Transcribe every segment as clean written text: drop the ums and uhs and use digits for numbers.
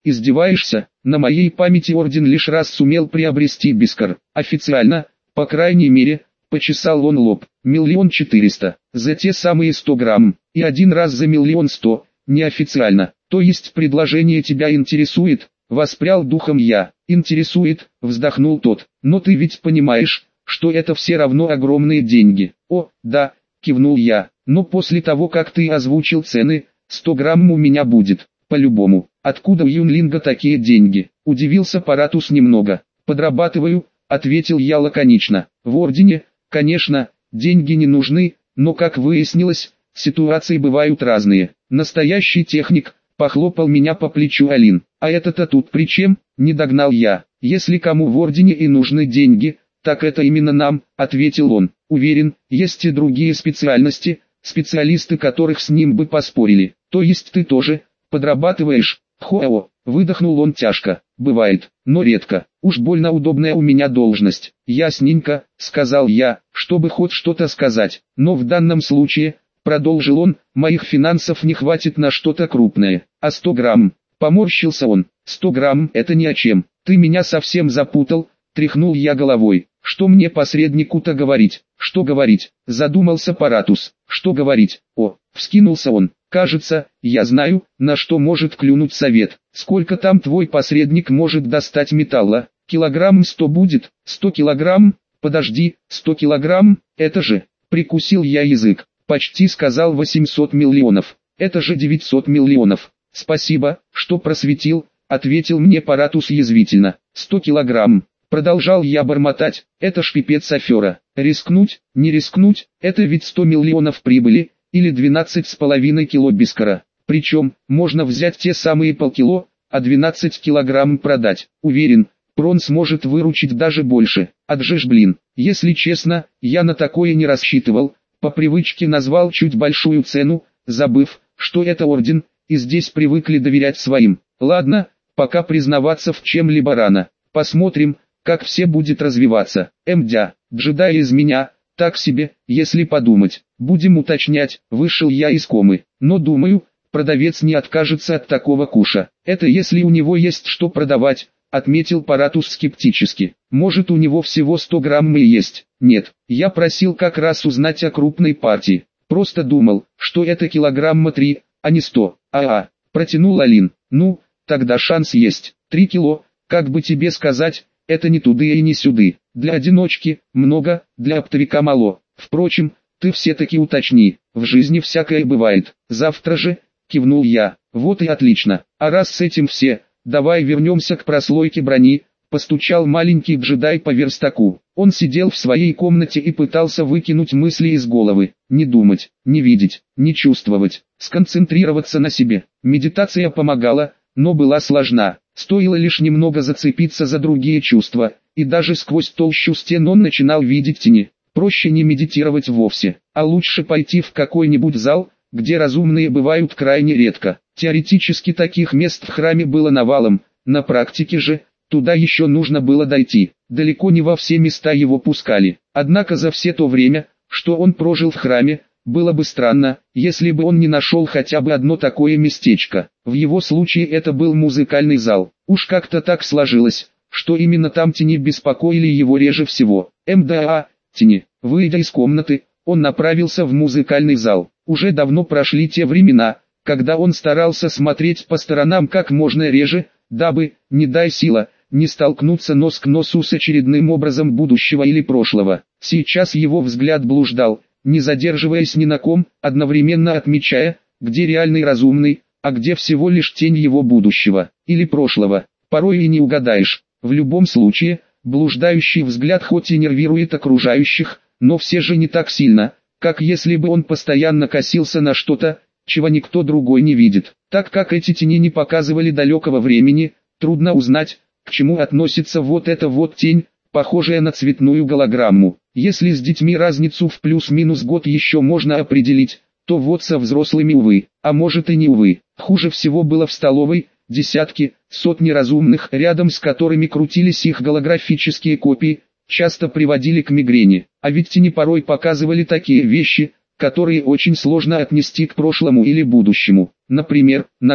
Издеваешься? На моей памяти орден лишь раз сумел приобрести Бискар. Официально, по крайней мере, почесал он лоб. 1 400 000 за те самые 100 грамм. И один раз за 1 100 000, неофициально. То есть предложение тебя интересует? Воспрял духом я. Интересует, вздохнул тот. Но ты ведь понимаешь, что это все равно огромные деньги. О, да, кивнул я. Но после того, как ты озвучил цены, 100 грамм у меня будет. По-любому. Откуда у Юнлинга такие деньги? Удивился Паратус немного. Подрабатываю, ответил я лаконично. В ордене, конечно, деньги не нужны, но как выяснилось, ситуации бывают разные. Настоящий техник, похлопал меня по плечу Алин. А это-то тут при чем? Не догнал я. Если кому в ордене и нужны деньги, так это именно нам, ответил он. Уверен, есть и другие специальности, специалисты которых с ним бы поспорили. То есть ты тоже подрабатываешь? Хоу, выдохнул он тяжко. Бывает, но редко. Уж больно удобная у меня должность. Ясненько, сказал я, чтобы хоть что-то сказать. Но в данном случае, продолжил он, моих финансов не хватит на что-то крупное. А 100 грамм? Поморщился он. 100 грамм это ни о чем. Ты меня совсем запутал, тряхнул я головой. Что мне посреднику-то говорить? Что говорить? Задумался Паратус. Что говорить? О, вскинулся он. Кажется, я знаю, на что может клюнуть совет. Сколько там твой посредник может достать металла? Килограмм 100 будет? 100 килограмм? Подожди, 100 килограмм? Это же... Прикусил я язык. Почти сказал 800 миллионов. Это же 900 миллионов. Спасибо, что просветил, ответил мне Паратус язвительно. 100 килограмм. Продолжал я бормотать. Это ж пипец афера. Рискнуть, не рискнуть, это ведь 100 миллионов прибыли. Или 12,5 кило Бискара. Причем, можно взять те самые полкило, а 12 килограмм продать. Уверен, Прон сможет выручить даже больше. Отжиж блин. Если честно, я на такое не рассчитывал. По привычке назвал чуть большую цену, забыв, что это орден, и здесь привыкли доверять своим. Ладно, пока признаваться в чем-либо рано. Посмотрим, как все будет развиваться. Мдя, джедай из меня... Так себе, если подумать. Будем уточнять, вышел я из комы. Но думаю, продавец не откажется от такого куша. Это если у него есть что продавать, отметил Паратус скептически. Может у него всего 100 грамм и есть. Нет, я просил как раз узнать о крупной партии. Просто думал, что это килограмма 3, а не 100. Протянул Алин. Ну, тогда шанс есть. 3 кило, как бы тебе сказать, это не туды и не сюды. Для одиночки много, для оптовика мало. Впрочем, ты все-таки уточни, в жизни всякое бывает. Завтра же, кивнул я. Вот и отлично. А раз с этим все, давай вернемся к прослойке брони. Постучал маленький джедай по верстаку. Он сидел в своей комнате и пытался выкинуть мысли из головы. Не думать, не видеть, не чувствовать, сконцентрироваться на себе. Медитация помогала, но была сложна. Стоило лишь немного зацепиться за другие чувства, и даже сквозь толщу стен он начинал видеть тени. Проще не медитировать вовсе, а лучше пойти в какой-нибудь зал, где разумные бывают крайне редко. Теоретически таких мест в храме было навалом, на практике же, туда еще нужно было дойти. Далеко не во все места его пускали. Однако за все то время, что он прожил в храме, было бы странно, если бы он не нашел хотя бы одно такое местечко. В его случае это был музыкальный зал. Уж как-то так сложилось, что именно там тени беспокоили его реже всего. МДА, тени. Выйдя из комнаты, он направился в музыкальный зал. Уже давно прошли те времена, когда он старался смотреть по сторонам как можно реже, дабы, не дай сила, не столкнуться нос к носу с очередным образом будущего или прошлого. Сейчас его взгляд блуждал, не задерживаясь ни на ком, одновременно отмечая, где реальный разумный, а где всего лишь тень его будущего, или прошлого. Порой и не угадаешь. В любом случае, блуждающий взгляд хоть и нервирует окружающих, но все же не так сильно, как если бы он постоянно косился на что-то, чего никто другой не видит. Так как эти тени не показывали далекого времени, трудно узнать, к чему относится вот эта вот тень, похожая на цветную голограмму. Если с детьми разницу в плюс-минус год еще можно определить, то вот со взрослыми увы, а может и не увы. Хуже всего было в столовой, десятки, сотни разумных, рядом с которыми крутились их голографические копии, часто приводили к мигрени. А ведь тени порой показывали такие вещи, которые очень сложно отнести к прошлому или будущему. Например, нога.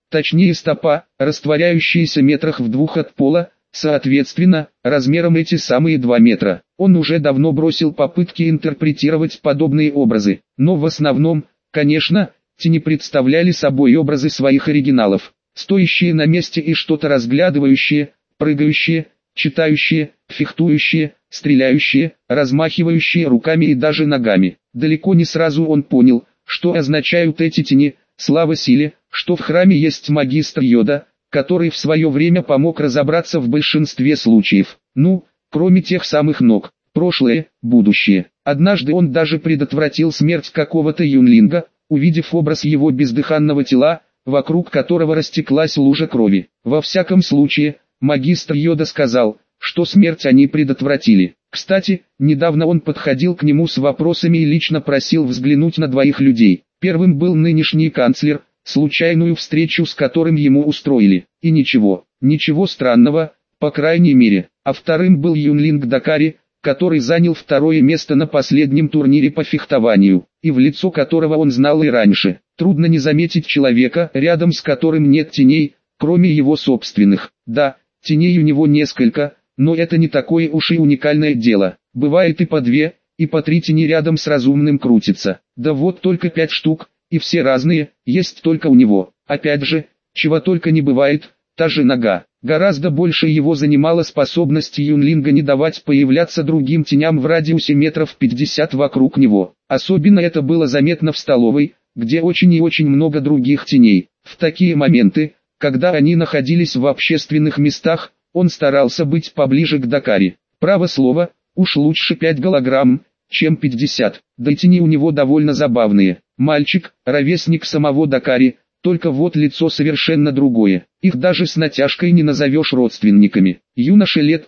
точнее стопа, растворяющаяся метрах в 2 от пола, соответственно, размером эти самые 2 метра. Он уже давно бросил попытки интерпретировать подобные образы, но в основном, конечно, тени представляли собой образы своих оригиналов, стоящие на месте и что-то разглядывающие, прыгающие, читающие, фехтующие, стреляющие, размахивающие руками и даже ногами. Далеко не сразу он понял, что означают эти тени. Слава силе, что в храме есть магистр Йода, который в свое время помог разобраться в большинстве случаев. Ну, кроме тех самых ног, прошлое, будущее. Однажды он даже предотвратил смерть какого-то юнлинга, увидев образ его бездыханного тела, вокруг которого растеклась лужа крови. Во всяком случае, магистр Йода сказал, что смерть они предотвратили. Кстати, недавно он подходил к нему с вопросами и лично просил взглянуть на 2 людей. Первым был нынешний канцлер, случайную встречу с которым ему устроили. И ничего странного, по крайней мере. А вторым был юнлинг Дакари, который занял 2-е место на последнем турнире по фехтованию, и в лицо которого он знал и раньше. Трудно не заметить человека, рядом с которым нет теней, кроме его собственных. Да, теней у него несколько, но это не такое уж и уникальное дело. Бывает и по 2, и по 3 тени рядом с разумным крутится. Да вот только 5 штук, и все разные, есть только у него. Опять же, чего только не бывает, та же нога. Гораздо больше его занимала способность юнлинга не давать появляться другим теням в радиусе метров 50 вокруг него. Особенно это было заметно в столовой, где очень и очень много других теней. В такие моменты, когда они находились в общественных местах, он старался быть поближе к Дакари. Право слово, уж лучше 5 голограмм, чем 50. Да и тени у него довольно забавные. Мальчик, ровесник самого Дакари, только вот лицо совершенно другое. Их даже с натяжкой не назовешь родственниками. Юноша лет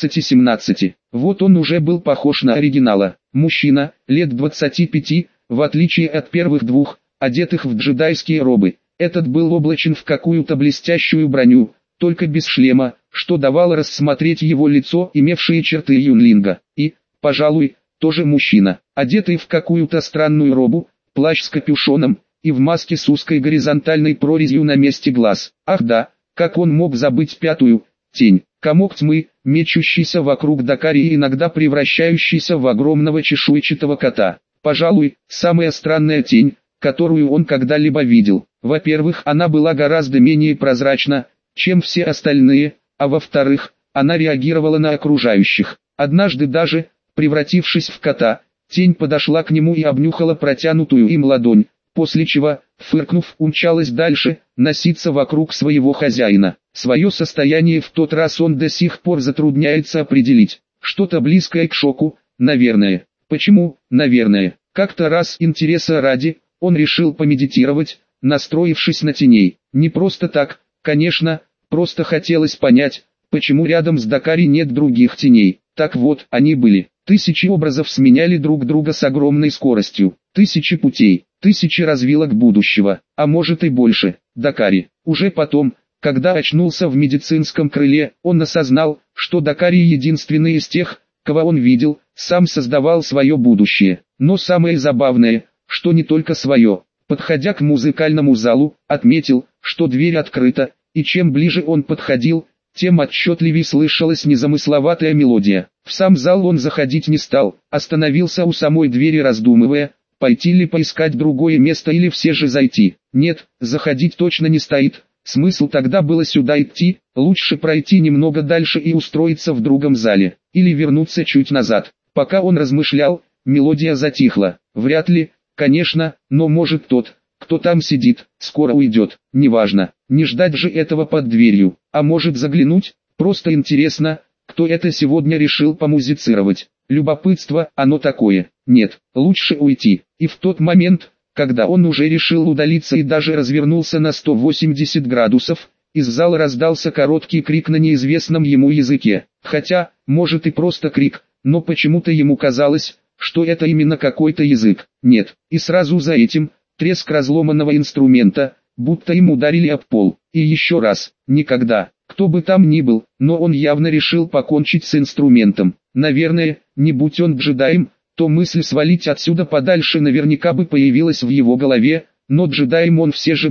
15-17. Вот он уже был похож на оригинала. Мужчина, лет 25, в отличие от первых 2, одетых в джедайские робы. Этот был облачен в какую-то блестящую броню, только без шлема, что давало рассмотреть его лицо, имевшие черты юнлинга. И, пожалуй, тоже мужчина, одетый в какую-то странную робу, плащ с капюшоном, и в маске с узкой горизонтальной прорезью на месте глаз. Ах да, как он мог забыть 5-ю, тень, комок тьмы, мечущийся вокруг Дакари и иногда превращающийся в огромного чешуйчатого кота. Пожалуй, самая странная тень, которую он когда-либо видел. Во-первых, она была гораздо менее прозрачна, чем все остальные, а во-вторых, она реагировала на окружающих. Однажды даже, превратившись в кота, тень подошла к нему и обнюхала протянутую им ладонь, после чего, фыркнув, умчалась дальше, носиться вокруг своего хозяина. Свое состояние в тот раз он до сих пор затрудняется определить. Что-то близкое к шоку, наверное. Почему, наверное? Как-то раз интереса ради, он решил помедитировать, настроившись на теней. Не просто так, конечно, просто хотелось понять, почему рядом с Дакари нет других теней. Так вот, они были. 1000 образов сменяли друг друга с огромной скоростью. 1000 путей, 1000 развилок будущего, а может и больше. Дакари. Уже потом, когда очнулся в медицинском крыле, он осознал, что Дакари единственный из тех, кого он видел, сам создавал свое будущее. Но самое забавное, что не только свое. Подходя к музыкальному залу, отметил, что дверь открыта, и чем ближе он подходил, тем отчетливее слышалась незамысловатая мелодия. В сам зал он заходить не стал, остановился у самой двери, раздумывая, пойти ли поискать другое место или все же зайти. Нет, заходить точно не стоит, смысл тогда было сюда идти, лучше пройти немного дальше и устроиться в другом зале, или вернуться чуть назад. Пока он размышлял, мелодия затихла. Вряд ли, конечно, но может тот, кто там сидит, скоро уйдет. Неважно, не ждать же этого под дверью, а может заглянуть, просто интересно, кто это сегодня решил помузицировать. Любопытство, оно такое. Нет, лучше уйти. И в тот момент, когда он уже решил удалиться и даже развернулся на 180 градусов, из зала раздался короткий крик на неизвестном ему языке. Хотя, может и просто крик, но почему-то ему казалось, что это именно какой-то язык. Нет, и сразу за этим, треск разломанного инструмента, будто им ударили об пол. И еще раз, никогда, кто бы там ни был, но он явно решил покончить с инструментом. Наверное, не будь он джедаем, то мысль свалить отсюда подальше наверняка бы появилась в его голове, но джедаем он все же был.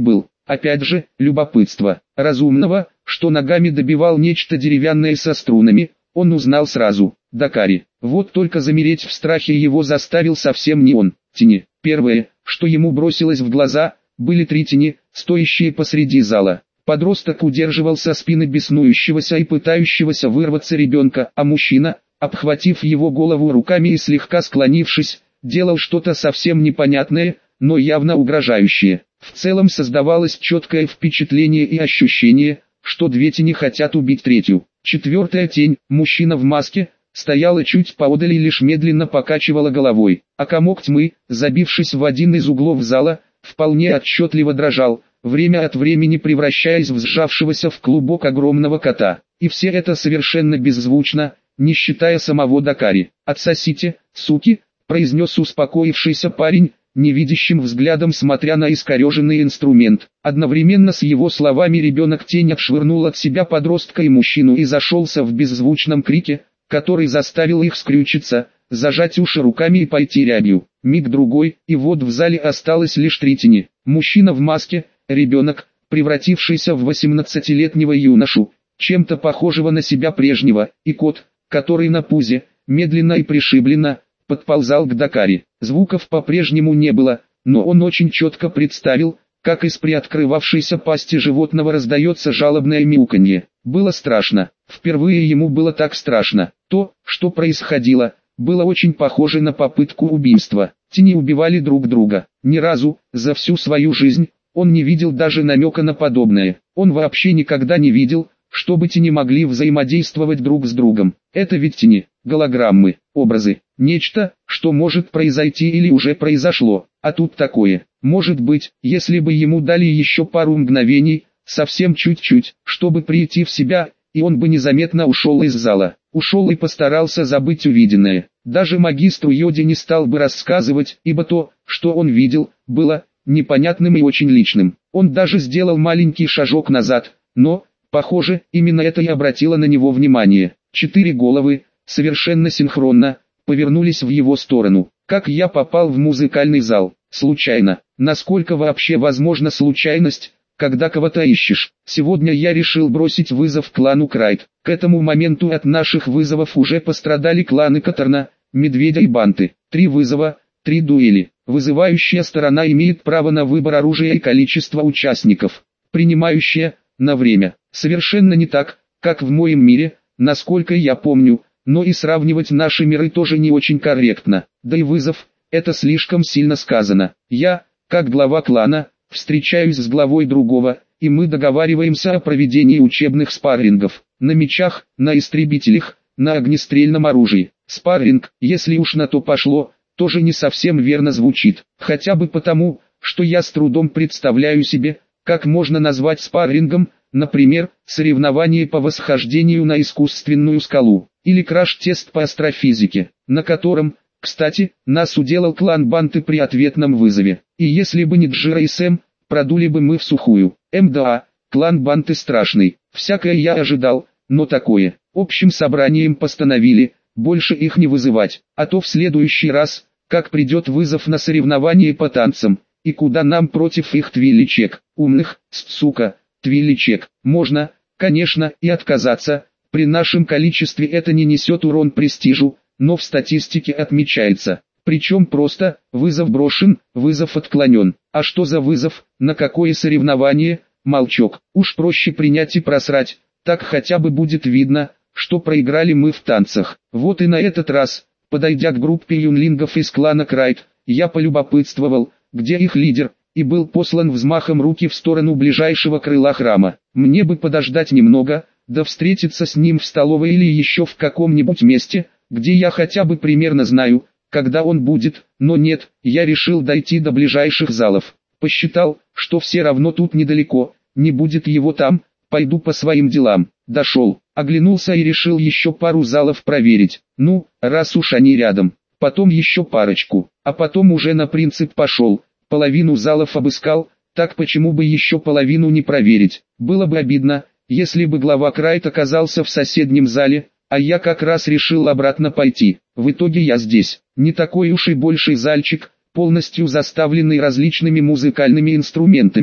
Опять же, любопытство. Разумного, что ногами добивал нечто деревянное со струнами, он узнал сразу. Дакари. Вот только замереть в страхе его заставил совсем не он. Тени. Первое, что ему бросилось в глаза, были 3 тени, стоящие посреди зала. Подросток удерживал со спины беснующегося и пытающегося вырваться ребенка, а мужчина, обхватив его голову руками и слегка склонившись, делал что-то совсем непонятное, но явно угрожающее. В целом создавалось четкое впечатление и ощущение, что 2 тени хотят убить третью. 4-я тень, мужчина в маске, стояла чуть поодаль и лишь медленно покачивала головой, а комок тьмы, забившись в один из углов зала, вполне отчетливо дрожал, время от времени превращаясь в сжавшегося в клубок огромного кота. И все это совершенно беззвучно, не считая самого Дакари. «Отсосите, суки», — произнес успокоившийся парень, невидящим взглядом смотря на искореженный инструмент. Одновременно с его словами ребенок-тень отшвырнул от себя подростка и мужчину и зашелся в беззвучном крике, который заставил их скрючиться, зажать уши руками и пойти рябью. Миг-другой, и вот в зале осталось лишь 3 тени. Мужчина в маске, ребенок, превратившийся в 18-летнего юношу, чем-то похожего на себя прежнего, и кот, который на пузе, медленно и пришибленно, подползал к Дакари. Звуков по-прежнему не было, но он очень четко представил, как из приоткрывавшейся пасти животного раздается жалобное мяуканье. Было страшно. Впервые ему было так страшно. То, что происходило, было очень похоже на попытку убийства. Тени убивали друг друга. Ни разу, за всю свою жизнь, он не видел даже намека на подобное. Он вообще никогда не видел, чтобы тени могли взаимодействовать друг с другом. Это ведь тени, голограммы, образы, нечто, что может произойти или уже произошло. А тут такое. Может быть, если бы ему дали еще пару мгновений, совсем чуть-чуть, чтобы прийти в себя, и он бы незаметно ушел из зала. Ушел и постарался забыть увиденное. Даже магистру Йоде не стал бы рассказывать, ибо то, что он видел, было непонятным и очень личным. Он даже сделал маленький шажок назад, но, похоже, именно это и обратило на него внимание. 4 головы, совершенно синхронно, повернулись в его сторону. Как я попал в музыкальный зал? Случайно. Насколько вообще возможна случайность, когда кого-то ищешь? Сегодня я решил бросить вызов клану Крайт. К этому моменту от наших вызовов уже пострадали кланы Каторна, Медведя и Банты. 3 вызова, 3 дуэли. Вызывающая сторона имеет право на выбор оружия и количество участников. Принимающая – на время. Совершенно не так, как в моем мире, насколько я помню, но и сравнивать наши миры тоже не очень корректно. Да и вызов – это слишком сильно сказано. Я, как глава клана, встречаюсь с главой другого, и мы договариваемся о проведении учебных спаррингов. На мечах, на истребителях, на огнестрельном оружии. Спарринг, если уж на то пошло, тоже не совсем верно звучит. Хотя бы потому, что я с трудом представляю себе, как можно назвать спаррингом, например, соревнование по восхождению на искусственную скалу, или краш-тест по астрофизике, на котором, кстати, нас уделал клан Банты при ответном вызове. И если бы не Джира и Сэм, продули бы мы в сухую. МДА, клан Банты страшный, всякое я ожидал, но такое. Общим собранием постановили, больше их не вызывать, а то в следующий раз, как придет вызов на соревнование по танцам, и куда нам против их твиличек, умных, сука, твиличек, можно, конечно, и отказаться, при нашем количестве это не несет урон престижу, но в статистике отмечается. Причем просто, вызов брошен, вызов отклонен. А что за вызов, на какое соревнование, молчок, уж проще принять и просрать, так хотя бы будет видно, что проиграли мы в танцах. Вот и на этот раз, подойдя к группе юнлингов из клана Крайт, я полюбопытствовал, где их лидер, и был послан взмахом руки в сторону ближайшего крыла храма. Мне бы подождать немного, да встретиться с ним в столовой или еще в каком-нибудь месте, где я хотя бы примерно знаю, когда он будет, но нет, я решил дойти до ближайших залов. Посчитал, что все равно тут недалеко, не будет его там, пойду по своим делам. Дошел, оглянулся и решил еще пару залов проверить. Ну, раз уж они рядом, потом еще парочку, а потом уже на принцип пошел. Половину залов обыскал, так почему бы еще половину не проверить? Было бы обидно, если бы глава Крайт оказался в соседнем зале, а я как раз решил обратно пойти. В итоге я здесь. Не такой уж и большой зальчик, полностью заставленный различными музыкальными инструментами,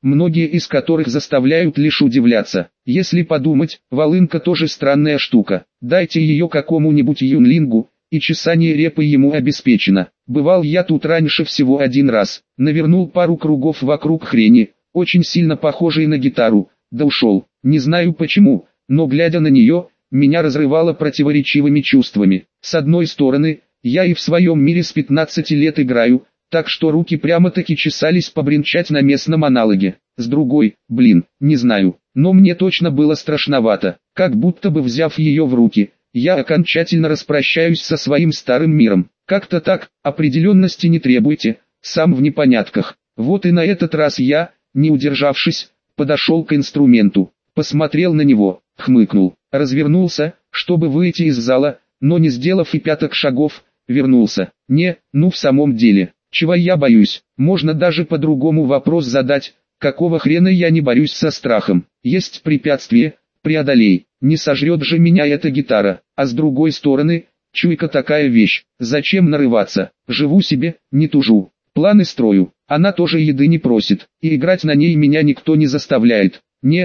многие из которых заставляют лишь удивляться. Если подумать, волынка тоже странная штука. Дайте ее какому-нибудь юнлингу, и чесание репы ему обеспечено. Бывал я тут раньше всего один раз, навернул пару кругов вокруг хрени, очень сильно похожей на гитару, да ушел. Не знаю почему, но глядя на нее, меня разрывало противоречивыми чувствами. С одной стороны, я и в своем мире с 15 лет играю, так что руки прямо-таки чесались побренчать на местном аналоге. С другой, не знаю, но мне точно было страшновато, как будто бы взяв ее в руки, я окончательно распрощаюсь со своим старым миром. Как-то так, определенности не требуйте, сам в непонятках. Вот и на этот раз я, не удержавшись, подошел к инструменту, посмотрел на него, хмыкнул, развернулся, чтобы выйти из зала, но не сделав и пяток шагов, вернулся. В самом деле, чего я боюсь? Можно даже по-другому вопрос задать, какого хрена я не борюсь со страхом? Есть препятствие, преодолей, не сожрет же меня эта гитара, а с другой стороны, чуйка такая вещь, зачем нарываться, живу себе, не тужу, планы строю, она тоже еды не просит, и играть на ней меня никто не заставляет.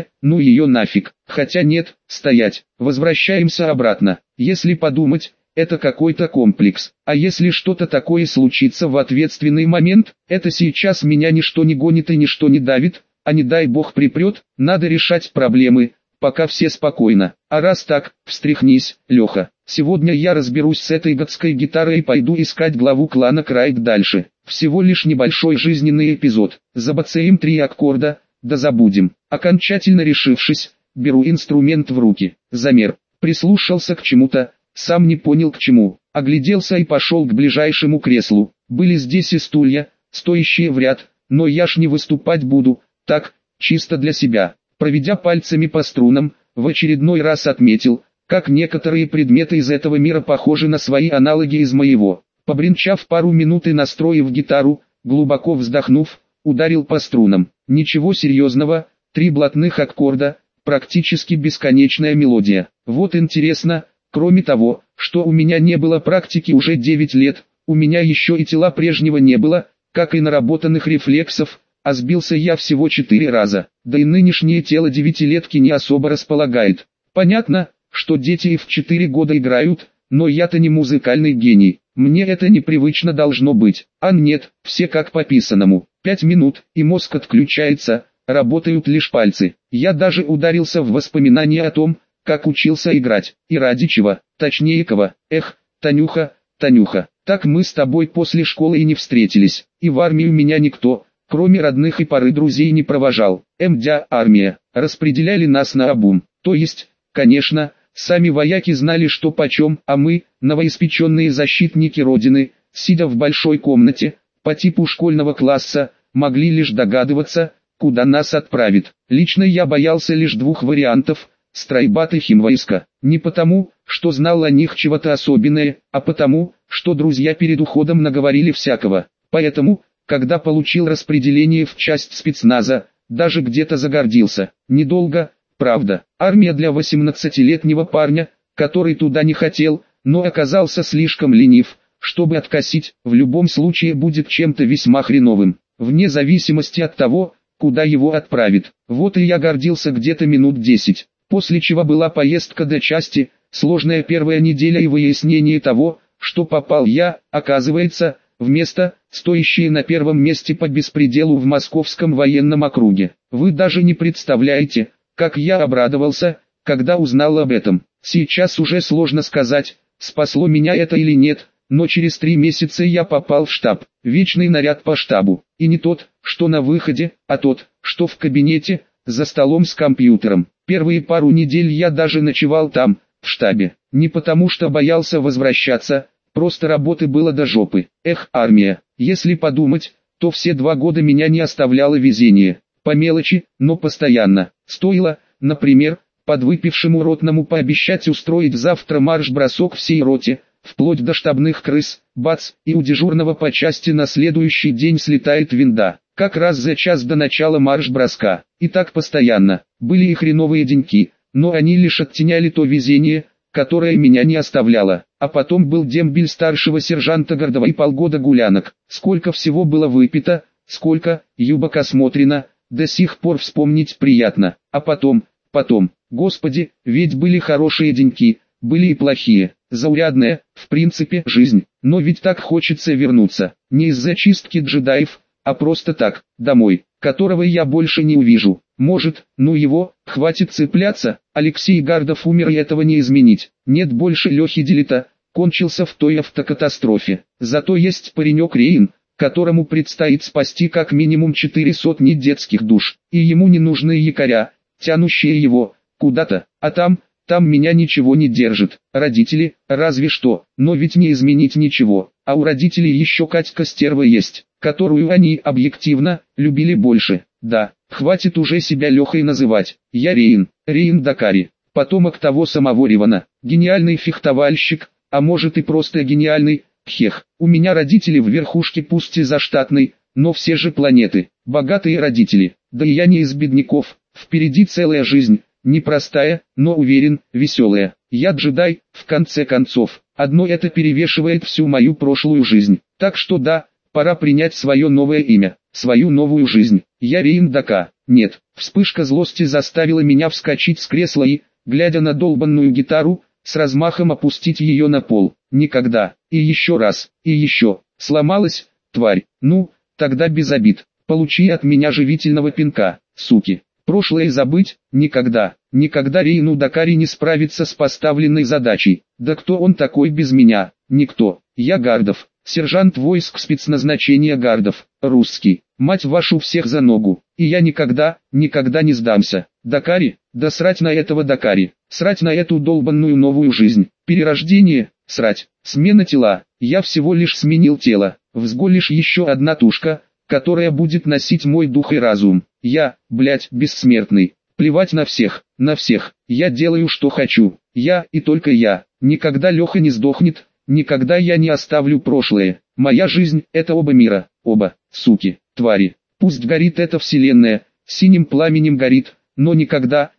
Ее нафиг, хотя нет, стоять, возвращаемся обратно, если подумать, это какой-то комплекс, а если что-то такое случится в ответственный момент, это сейчас меня ничто не гонит и ничто не давит, а не дай бог припрет, надо решать проблемы, пока все спокойно, а раз так, встряхнись, Леха, сегодня я разберусь с этой гадской гитарой и пойду искать главу клана Крайк дальше, всего лишь небольшой жизненный эпизод, забацаем 3 аккорда, да забудем, окончательно решившись, беру инструмент в руки, замер, прислушался к чему-то, сам не понял к чему, огляделся и пошел к ближайшему креслу. Были здесь и стулья, стоящие в ряд, но я ж не выступать буду, так, чисто для себя. Проведя пальцами по струнам, в очередной раз отметил, как некоторые предметы из этого мира похожи на свои аналоги из моего. Побренчав пару минут и настроив гитару, глубоко вздохнув, ударил по струнам. Ничего серьезного, 3 блатных аккорда, практически бесконечная мелодия. Вот интересно, кроме того, что у меня не было практики уже 9 лет, у меня еще и тела прежнего не было, как и наработанных рефлексов, а сбился я всего 4 раза, да и нынешнее тело 9-летки не особо располагает. Понятно, что дети и в 4 года играют, но я-то не музыкальный гений, мне это непривычно должно быть, а нет, все как по писанному, 5 минут, и мозг отключается, работают лишь пальцы. Я даже ударился в воспоминания о том, как учился играть, и ради чего, точнее кого. Танюха, так мы с тобой после школы и не встретились, и в армию меня никто, кроме родных и пары друзей, не провожал. Армия, распределяли нас наобум, то есть, конечно, сами вояки знали что почем, а мы, новоиспеченные защитники Родины, сидя в большой комнате, по типу школьного класса, могли лишь догадываться, куда нас отправят. Лично я боялся лишь 2 вариантов: стройбат и химвойска. Не потому, что знал о них чего-то особенное, а потому, что друзья перед уходом наговорили всякого. Поэтому, когда получил распределение в часть спецназа, даже где-то загордился. Недолго, правда. Армия для 18-летнего парня, который туда не хотел, но оказался слишком ленив, чтобы откосить, в любом случае будет чем-то весьма хреновым, вне зависимости от того, куда его отправят. Вот и я гордился где-то минут 10. После чего была поездка до части, сложная первая неделя и выяснение того, что попал я, оказывается, в место, стоящее на первом месте по беспределу в Московском военном округе. Вы даже не представляете, как я обрадовался, когда узнал об этом. Сейчас уже сложно сказать, спасло меня это или нет, но через 3 месяца я попал в штаб, вечный наряд по штабу, и не тот, что на выходе, а тот, что в кабинете, за столом с компьютером. Первые пару недель я даже ночевал там, в штабе, не потому что боялся возвращаться, просто работы было до жопы. Армия, если подумать, то все 2 года меня не оставляло везение, по мелочи, но постоянно. Стоило, например, подвыпившему ротному пообещать устроить завтра марш-бросок всей роте, вплоть до штабных крыс, бац, и у дежурного по части на следующий день слетает винда, как раз за час до начала марш-броска. И так постоянно. Были и хреновые деньки, но они лишь оттеняли то везение, которое меня не оставляло. А потом был дембель старшего сержанта Гордова и полгода гулянок. Сколько всего было выпито, сколько, юбок осмотрено, до сих пор вспомнить приятно. А потом, господи, ведь были хорошие деньки, были и плохие, заурядная, в принципе, жизнь. Но ведь так хочется вернуться, не из-за чистки джедаев, а просто так, домой, которого я больше не увижу. Может, ну его, хватит цепляться, Алексей Гардов умер и этого не изменить. Нет больше Лехи Делита, кончился в той автокатастрофе. Зато есть паренек Рейн, которому предстоит спасти как минимум 400 детских душ, и ему не нужны якоря, тянущие его куда-то, а там меня ничего не держит. Родители, разве что, но ведь не изменить ничего, а у родителей еще Катька стерва есть, которую они объективно любили больше. Да, хватит уже себя Лехой называть. Я Рейн Дакари, потомок того самого Ревана, гениальный фехтовальщик, а может и просто гениальный. Хех, у меня родители в верхушке пусть и заштатной, но все же планеты, богатые родители, да и я не из бедняков, впереди целая жизнь, непростая, но уверен, веселая. Я джедай, в конце концов, одно это перевешивает всю мою прошлую жизнь, так что да, пора принять свое новое имя, свою новую жизнь. Я Рейн Дака. Нет, вспышка злости заставила меня вскочить с кресла и, глядя на долбанную гитару, с размахом опустить ее на пол. Никогда. И еще раз. И еще. Сломалась, тварь. Ну, тогда без обид. Получи от меня живительного пинка, суки. Прошлое забыть? Никогда. Никогда Рейну Дакари не справится с поставленной задачей. Да кто он такой без меня? Никто. Я Гардов. Сержант войск спецназначения Гардов. Русский. Мать вашу всех за ногу. И я никогда не сдамся. Дакари? Да срать на этого Дакари. Срать на эту долбанную новую жизнь. Перерождение? Срать. Смена тела. Я всего лишь сменил тело. Взголишь еще одна тушка, которая будет носить мой дух и разум. Я, блять, бессмертный. Плевать на всех, я делаю что хочу. Я и только я. Никогда Леха не сдохнет, никогда я не оставлю прошлое. Моя жизнь – это оба мира, оба, суки, твари. Пусть горит эта вселенная, синим пламенем горит, но никогда,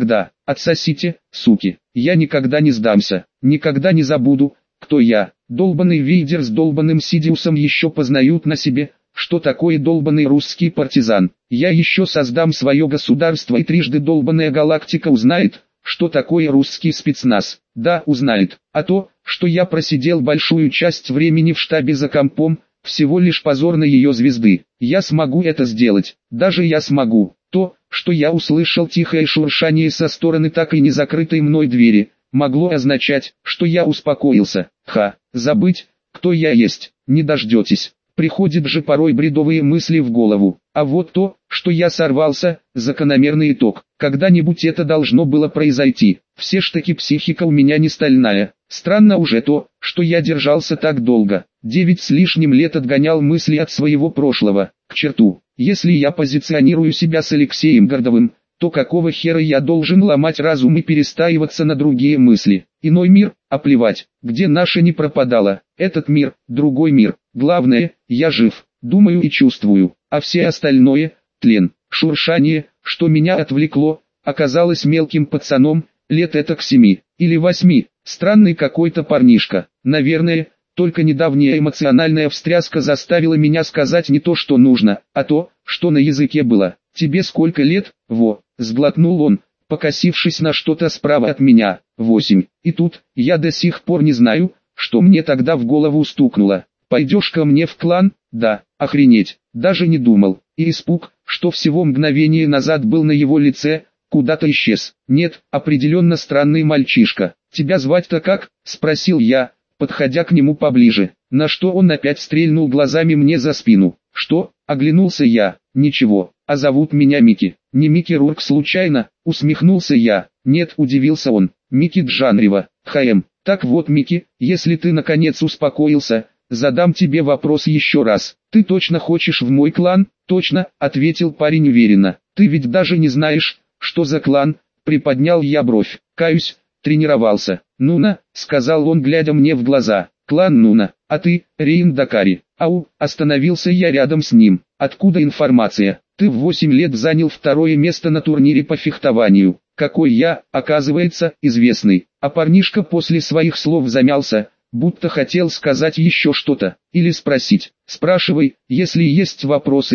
отсосите, суки. Я никогда не сдамся, никогда не забуду, кто я. Долбаный Вейдер с долбаным Сидиусом еще познают на себе, что такое долбаный русский партизан. Я еще создам свое государство, и трижды долбаная галактика узнает, что такое русский спецназ. Да, узнает. А то, что я просидел большую часть времени в штабе за компом, всего лишь позор на ее звезды. Я смогу это сделать. Даже я смогу. То, что я услышал тихое шуршание со стороны так и не закрытой мной двери, могло означать, что я успокоился. Забыть, кто я есть, не дождетесь. Приходят же порой бредовые мысли в голову. А вот то, что я сорвался, закономерный итог. Когда-нибудь это должно было произойти. Все ж таки психика у меня не стальная. Странно уже то, что я держался так долго. 9 с лишним лет отгонял мысли от своего прошлого. К черту. Если я позиционирую себя с Алексеем Гордовым, то какого хера я должен ломать разум и перестаиваться на другие мысли? Иной мир, а плевать, где наша не пропадала. Этот мир, другой мир. Главное, я жив, думаю и чувствую, а все остальное – тлен. Шуршание, что меня отвлекло, оказалось мелким пацаном, лет этак 7 или 8, странный какой-то парнишка. Наверное, только недавняя эмоциональная встряска заставила меня сказать не то, что нужно, а то, что на языке было. «Тебе сколько лет?» «Во», – сглотнул он, покосившись на что-то справа от меня. 8. И тут, я до сих пор не знаю, что мне тогда в голову стукнуло. «Пойдешь ко мне в клан?» «Да, охренеть, даже не думал». И испуг, что всего мгновение назад был на его лице, куда-то исчез. «Нет, определенно странный мальчишка. Тебя звать-то как?» – спросил я, подходя к нему поближе. На что он опять стрельнул глазами мне за спину. «Что?» – оглянулся я. «Ничего, а зовут меня Микки». «Не Микки Рурк случайно?» – усмехнулся я. «Нет», – удивился он. «Микки Джанрева, ХМ». «Так вот, Микки, если ты наконец успокоился, задам тебе вопрос еще раз. Ты точно хочешь в мой клан?» «Точно», — ответил парень уверенно. «Ты ведь даже не знаешь, что за клан?» Приподнял я бровь. «Каюсь, тренировался». «Нуна», — сказал он, глядя мне в глаза. «Клан Нуна. А ты, Рейн Дакари?» «Ау», — остановился я рядом с ним. «Откуда информация? Ты в 8 лет занял 2-е место на турнире по фехтованию. Какой я, оказывается, известный». А парнишка после своих слов замялся, будто хотел сказать еще что-то, или спросить. «Спрашивай, если есть вопросы»,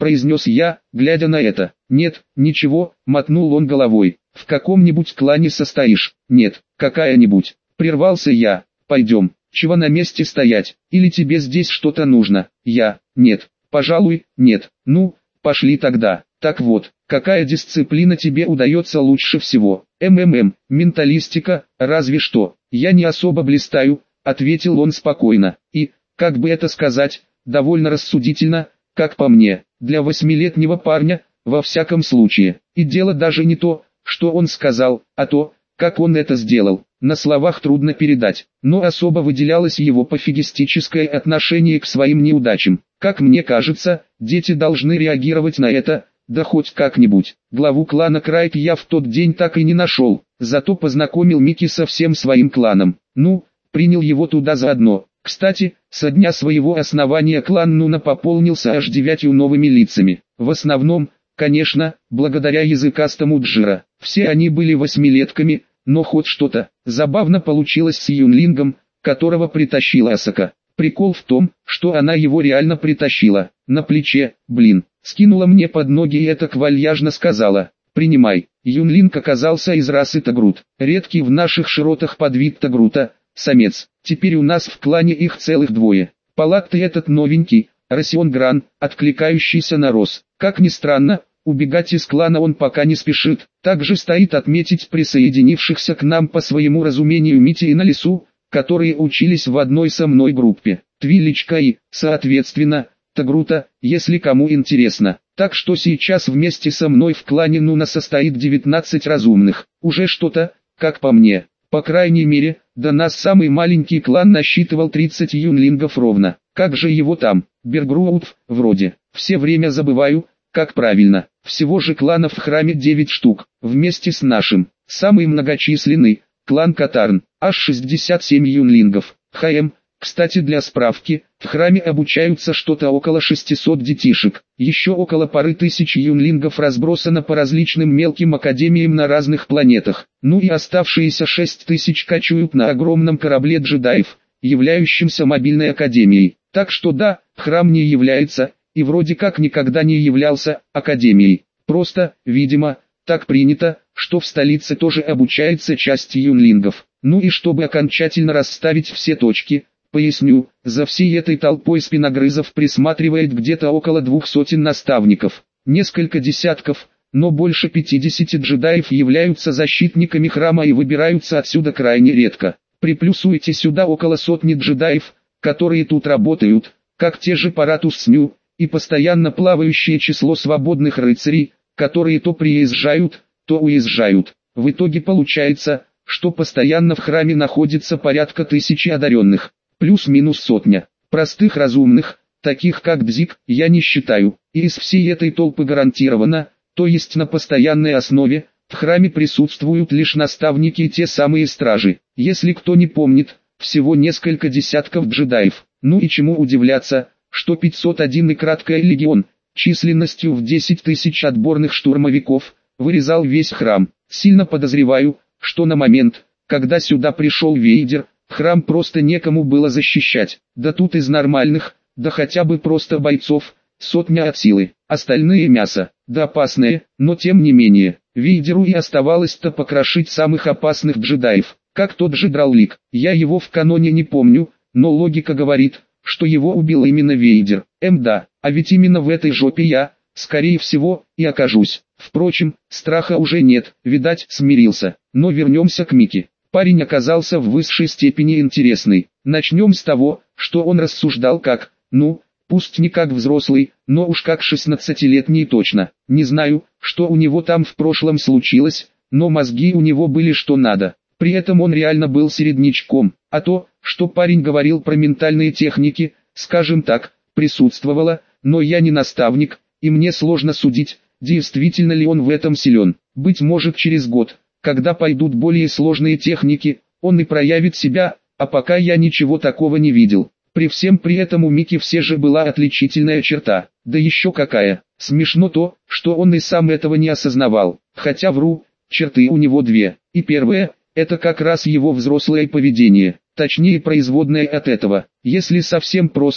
произнес я, глядя на это. Нет, ничего, мотнул он головой. В каком-нибудь клане состоишь? Нет, какая-нибудь. Прервался я. Пойдем. Чего на месте стоять? Или тебе здесь что-то нужно? Я. Нет. Пожалуй, нет. Ну, пошли тогда. Так вот, какая дисциплина тебе удается лучше всего? Менталистика, разве что. Я не особо блистаю, ответил он спокойно. И, как бы это сказать, довольно рассудительно, как по мне, для 8-летнего парня, во всяком случае. И дело даже не то, что он сказал, а то, как он это сделал. На словах трудно передать, но особо выделялось его пофигистическое отношение к своим неудачам. Как мне кажется, дети должны реагировать на это, да хоть как-нибудь. Главу клана Крайк я в тот день так и не нашел, зато познакомил Микки со всем своим кланом. Ну, принял его туда заодно. Кстати, со дня своего основания клан Нуна пополнился аж 9 новыми лицами. В основном, конечно, благодаря языкастому Джира. Все они были 8-летками, но хоть что-то. Забавно получилось с Юнлингом, которого притащила Асака. Прикол в том, что она его реально притащила. На плече, скинула мне под ноги и это вальяжно сказала: «Принимай». Юнлинг оказался из расы Тагрут. Редкий в наших широтах подвид Тагрута, самец. Теперь у нас в клане их целых 2. Палатты этот новенький, Рассион Гран, откликающийся на Рос. Как ни странно, убегать из клана он пока не спешит. Также стоит отметить присоединившихся к нам по своему разумению Мити и Налису, которые учились в одной со мной группе. Твиличка и, соответственно, Тагрута, если кому интересно. Так что сейчас вместе со мной в клане Нуна состоит 19 разумных. Уже что-то, как по мне. По крайней мере, до нас самый маленький клан насчитывал 30 юнлингов ровно. Как же его там? Бергруутв, вроде. Все время забываю, как правильно. Всего же кланов в храме 9 штук. Вместе с нашим. Самый многочисленный, клан Катарн, аж 67 юнлингов. Кстати, для справки, в храме обучаются что-то около 600 детишек. Еще около пары тысяч юнлингов разбросано по различным мелким академиям на разных планетах. Ну и оставшиеся 6000 кочуют на огромном корабле джедаев, являющемся мобильной академией. Так что да, храм не является, и вроде как никогда не являлся, академией. Просто, видимо, так принято, что в столице тоже обучается часть юнлингов. Ну и чтобы окончательно расставить все точки, поясню, за всей этой толпой спиногрызов присматривает где-то около 200 наставников. Несколько десятков, но больше 50 джедаев являются защитниками храма и выбираются отсюда крайне редко. Приплюсуйте сюда около 100 джедаев, которые тут работают, как те же Паратус Сню, и постоянно плавающее число свободных рыцарей, которые то приезжают, то уезжают. В итоге получается, что постоянно в храме находится порядка 1000 одаренных. Плюс-минус 100. Простых разумных, таких как Бзик, я не считаю, и из всей этой толпы гарантированно, то есть на постоянной основе, в храме присутствуют лишь наставники и те самые стражи. Если кто не помнит, всего несколько десятков джедаев. Ну и чему удивляться, что 501 и краткая легион, численностью в 10 тысяч отборных штурмовиков, вырезал весь храм. Сильно подозреваю, что на момент, когда сюда пришел Вейдер, храм просто некому было защищать. Да тут из нормальных, да хотя бы просто бойцов, 100 от силы. Остальные мясо, да опасные, но тем не менее. Вейдеру и оставалось-то покрошить самых опасных джедаев, как тот же Драулик. Я его в каноне не помню, но логика говорит, что его убил именно Вейдер. Да, а ведь именно в этой жопе я, скорее всего, и окажусь. Впрочем, страха уже нет, видать, смирился. Но вернемся к Микки. Парень оказался в высшей степени интересный. Начнем с того, что он рассуждал как, пусть не как взрослый, но уж как 16-летний точно. Не знаю, что у него там в прошлом случилось, но мозги у него были что надо. При этом он реально был середнячком, а то, что парень говорил про ментальные техники, скажем так, присутствовало, но я не наставник, и мне сложно судить, действительно ли он в этом силен. Быть может через год, когда пойдут более сложные техники, он и проявит себя, а пока я ничего такого не видел. При всем при этом у Микки все же была отличительная черта, да еще какая. Смешно то, что он и сам этого не осознавал, хотя вру, черты у него 2, и первая – это как раз его взрослое поведение, точнее производное от этого. Если совсем просто,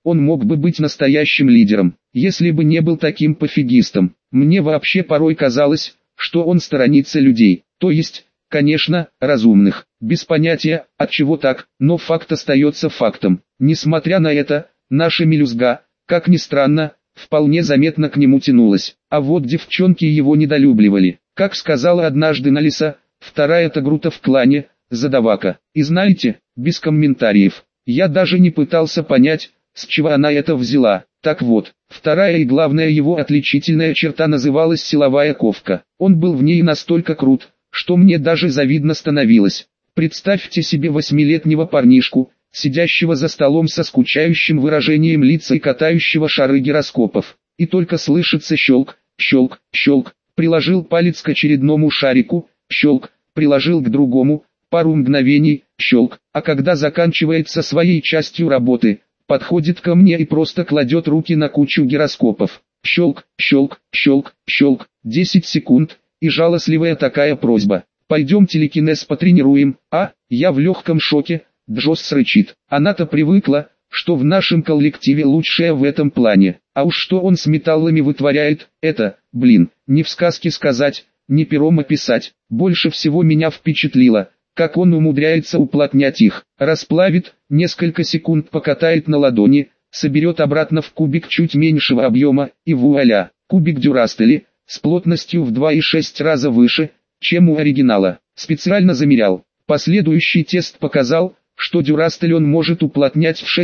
он мог бы быть настоящим лидером, если бы не был таким пофигистом. Мне вообще порой казалось, что он сторонится людей, то есть, конечно, разумных, без понятия, от чего так, но факт остается фактом. Несмотря на это, наша мелюзга, как ни странно, вполне заметно к нему тянулась. А вот девчонки его недолюбливали. Как сказала однажды Налиса, вторая-то грута в клане, задавака. И знаете, без комментариев, я даже не пытался понять, с чего она это взяла. Так вот, вторая и главная его отличительная черта называлась силовая ковка. Он был в ней настолько крут, что мне даже завидно становилось. Представьте себе 8-летнего парнишку, сидящего за столом со скучающим выражением лица и катающего шары гироскопов. И только слышится щелк, щелк, щелк, приложил палец к очередному шарику, щелк, приложил к другому, пару мгновений, щелк, а когда заканчивается своей частью работы, подходит ко мне и просто кладет руки на кучу гироскопов. Щелк, щелк, щелк, щелк, 10 секунд, и жалостливая такая просьба. Пойдем телекинез потренируем, а? Я в легком шоке. Джосс рычит. Она-то привыкла, что в нашем коллективе лучшая в этом плане. А уж что он с металлами вытворяет, это, блин, не в сказке сказать, не пером описать. Больше всего меня впечатлило, как он умудряется уплотнять их. Расплавит, несколько секунд покатает на ладони, соберет обратно в кубик чуть меньшего объема, и вуаля, кубик дюрастели, с плотностью в 2,6 раза выше, чем у оригинала. Специально замерял. Последующий тест показал, что дюрастель он может уплотнять в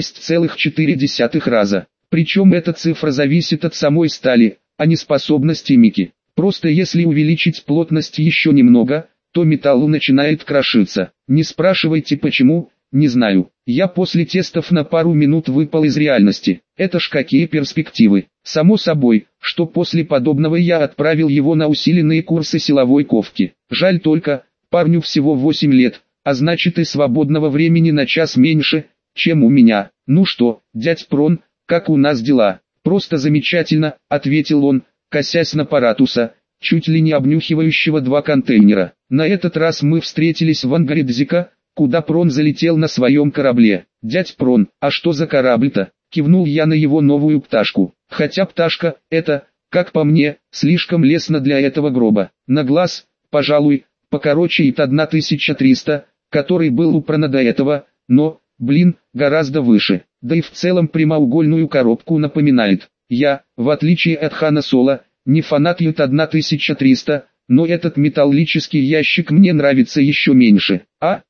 6,4 раза. Причем эта цифра зависит от самой стали, а не способности Мики. Просто если увеличить плотность еще немного, то металл начинает крошиться. Не спрашивайте почему, не знаю. Я после тестов на пару минут выпал из реальности. Это ж какие перспективы. Само собой, что после подобного я отправил его на усиленные курсы силовой ковки. Жаль только, парню всего 8 лет, а значит и свободного времени на час меньше, чем у меня. Ну что, дядь Прон, как у нас дела? Просто замечательно, ответил он, косясь на Паратуса, чуть ли не обнюхивающего 2 контейнера. На этот раз мы встретились в ангаре Дзика, куда Прон залетел на своем корабле. Дядь Прон, а что за корабль-то? Кивнул я на его новую пташку. Хотя пташка, это, как по мне, слишком лестно для этого гроба. На глаз, пожалуй, покороче ит 1300, который был у Прона до этого, но, блин, гораздо выше. Да и в целом прямоугольную коробку напоминает. Я, в отличие от Хана Соло, не фанат ют 1300, но этот металлический ящик мне нравится еще меньше.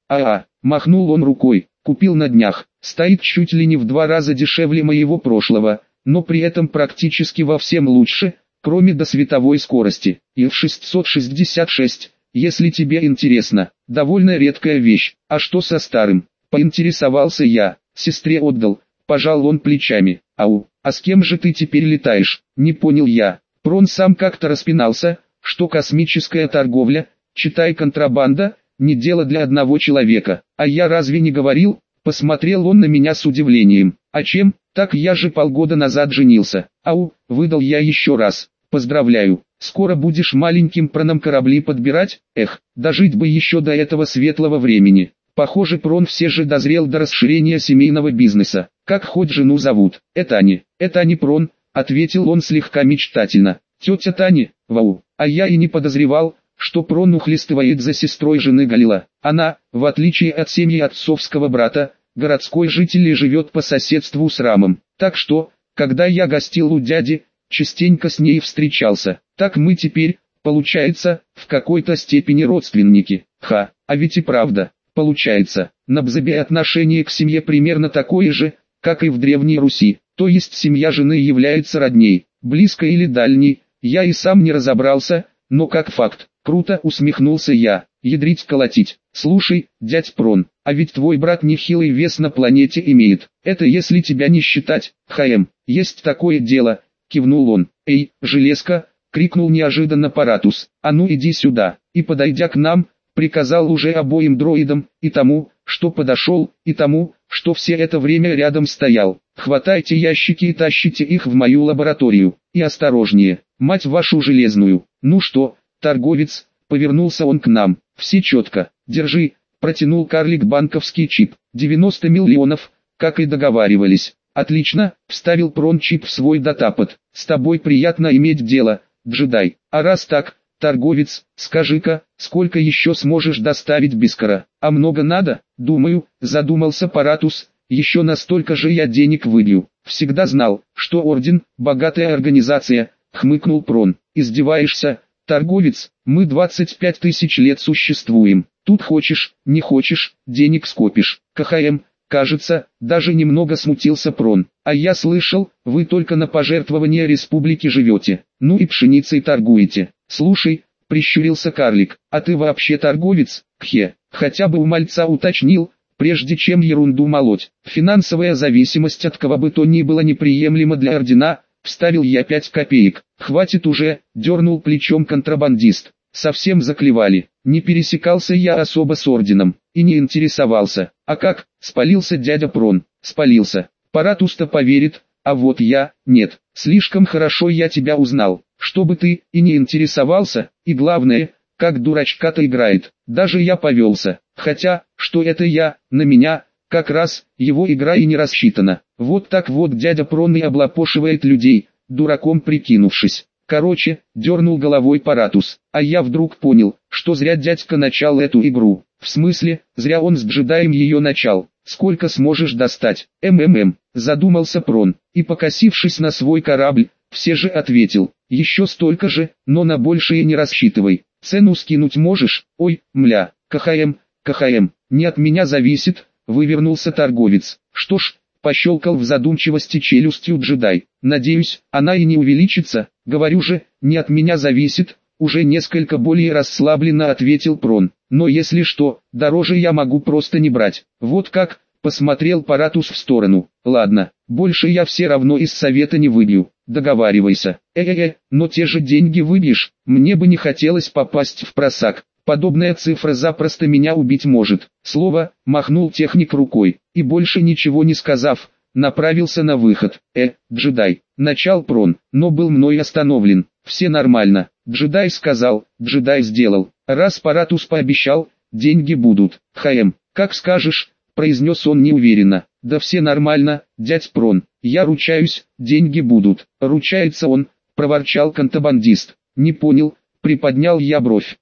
Махнул он рукой, купил на днях, стоит чуть ли не в 2 раза дешевле моего прошлого, но при этом практически во всем лучше, кроме досветовой скорости. ИФ-666, если тебе интересно, довольно редкая вещь. А что со старым? Поинтересовался я, сестре отдал, пожал он плечами. Ау, а с кем же ты теперь летаешь? Не понял я. Прон сам как-то распинался, что космическая торговля, читай контрабанда, не дело для одного человека. А я разве не говорил? Посмотрел он на меня с удивлением. А чем? Так я же полгода назад женился. Ау, выдал я еще раз. Поздравляю. Скоро будешь маленьким Проном корабли подбирать? Эх, дожить бы еще до этого светлого времени. Похоже, Прон все же дозрел до расширения семейного бизнеса. Как хоть жену зовут? Это Ани Прон, ответил он слегка мечтательно. Тетя Тани, вау. А я и не подозревал, что Прон ухлестывает за сестрой жены Галила. Она, в отличие от семьи отцовского брата, городской житель и живет по соседству с Рамом. Так что, когда я гостил у дяди, частенько с ней встречался. Так мы теперь, получается, в какой-то степени родственники. А ведь и правда, получается, на Бзабе отношение к семье примерно такое же, как и в Древней Руси. То есть семья жены является родней, близкой или дальней, я и сам не разобрался, но как факт. Круто, усмехнулся я, ядрить колотить. Слушай, дядь Прон, а ведь твой брат нехилый вес на планете имеет. Это если тебя не считать, есть такое дело, кивнул он. Эй, железка, крикнул неожиданно Паратус, а ну иди сюда. И подойдя к нам, приказал уже обоим дроидам, и тому, что подошел, и тому, что все это время рядом стоял. Хватайте ящики и тащите их в мою лабораторию. И осторожнее, мать вашу железную. Ну что, торговец, повернулся он к нам. Все четко, держи, протянул карлик банковский чип. 90 миллионов, как и договаривались. Отлично, вставил Прончип в свой датапад. С тобой приятно иметь дело, джедай. А раз так, торговец, скажи-ка, сколько еще сможешь доставить Бискара? А много надо? Думаю, задумался Паратус, еще настолько же я денег выбью. Всегда знал, что орден – богатая организация, хмыкнул Прон. Издеваешься, торговец, мы 25 тысяч лет существуем. Тут хочешь, не хочешь, денег скопишь. КХМ, кажется, даже немного смутился Прон. А я слышал, вы только на пожертвования республики живете. Ну и пшеницей торгуете. Слушай, прищурился карлик, а ты вообще торговец? Кхе, хотя бы у мальца уточнил, прежде чем ерунду молоть. Финансовая зависимость от кого бы то ни было неприемлема для ордена, вставил я 5 копеек. Хватит уже, дернул плечом контрабандист. Совсем заклевали. Не пересекался я особо с орденом, и не интересовался. А как, спалился дядя Прон, спалился. Паратус-то поверит, а вот я, нет. Слишком хорошо я тебя узнал, чтобы ты и не интересовался, и главное, как дурачка-то играет. Даже я повелся, хотя, что это я, на меня, как раз, его игра и не рассчитана. Вот так вот дядя Прон и облапошивает людей, дураком прикинувшись. Короче, дернул головой Паратус, а я вдруг понял, что зря дядька начал эту игру. В смысле, зря он с джедаем ее начал. Сколько сможешь достать? Задумался Прон, и покосившись на свой корабль, все же ответил, еще столько же, но на большее не рассчитывай. Цену скинуть можешь? Ой, мля, КХМ, не от меня зависит, вывернулся торговец. Что ж, пощелкал в задумчивости челюстью джедай. Надеюсь, она и не увеличится, говорю же, не от меня зависит, уже несколько более расслабленно ответил Прон. Но если что, дороже я могу просто не брать. Вот как, посмотрел Паратус в сторону. Ладно, больше я все равно из совета не выбью. Договаривайся. Но те же деньги выбьешь, мне бы не хотелось попасть в просак. Подобная цифра запросто меня убить может. Слово, махнул техник рукой, и больше ничего не сказав, направился на выход. Джедай, начал Прон, но был мной остановлен. Все нормально. Джедай сказал, джедай сделал. Раз Паратус пообещал, деньги будут. Как скажешь, произнес он неуверенно. Да все нормально, дядь Прон, я ручаюсь, деньги будут. Ручается он, проворчал контрабандист. Не понял, приподнял я бровь.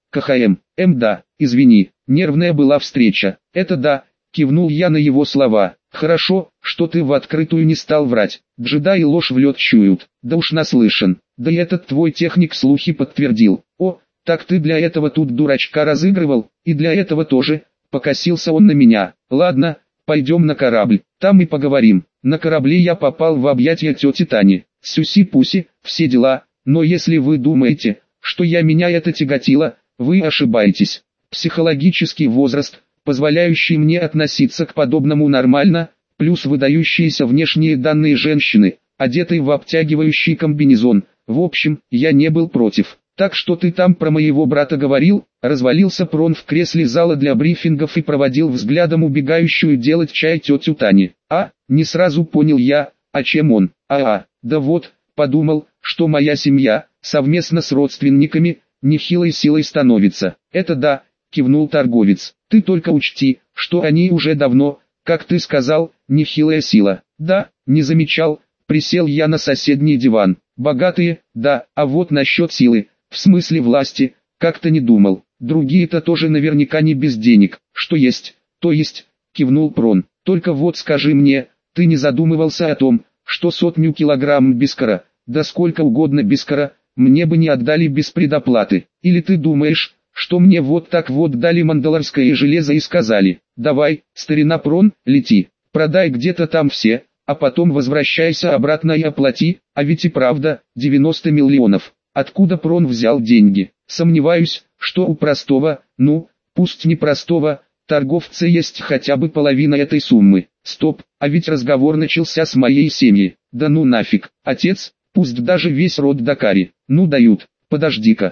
Да, извини, нервная была встреча. Это да, кивнул я на его слова. Хорошо, что ты в открытую не стал врать. Джедаи ложь в лед чуют. Да уж наслышан. Да и этот твой техник слухи подтвердил. О, так ты для этого тут дурачка разыгрывал, и для этого тоже. Покосился он на меня. Ладно, пойдем на корабль, там и поговорим. На корабле я попал в объятия тети Тани. Сюси-пуси, все дела, но если вы думаете, что меня это тяготило, вы ошибаетесь. Психологический возраст, позволяющий мне относиться к подобному нормально, плюс выдающиеся внешние данные женщины, одетой в обтягивающий комбинезон. В общем, я не был против. Так что ты там про моего брата говорил? Развалился Прон в кресле зала для брифингов и проводил взглядом убегающую делать чай тетю Тани. Не сразу понял я, о чем он. Да вот, подумал, что моя семья, совместно с родственниками, нехилой силой становится. Это да, кивнул торговец. Ты только учти, что они уже давно, как ты сказал, нехилая сила. Да, не замечал, присел я на соседний диван. Богатые, да, а вот насчет силы, в смысле власти, как-то не думал. Другие-то тоже наверняка не без денег. Что есть, то есть, кивнул Прон. Только вот скажи мне, ты не задумывался о том, что 100 килограмм бискара, да сколько угодно бискара, мне бы не отдали без предоплаты. Или ты думаешь, что мне вот так вот дали мандалорское железо и сказали, давай, старина Прон, лети, продай где-то там все, а потом возвращайся обратно и оплати, а ведь и правда, 90 миллионов. Откуда Прон взял деньги? Сомневаюсь, что у простого, пусть не простого, торговца есть хотя бы половина этой суммы. Стоп, а ведь разговор начался с моей семьи. Да ну нафиг, отец, пусть даже весь род Дакари. Дают. Подожди-ка,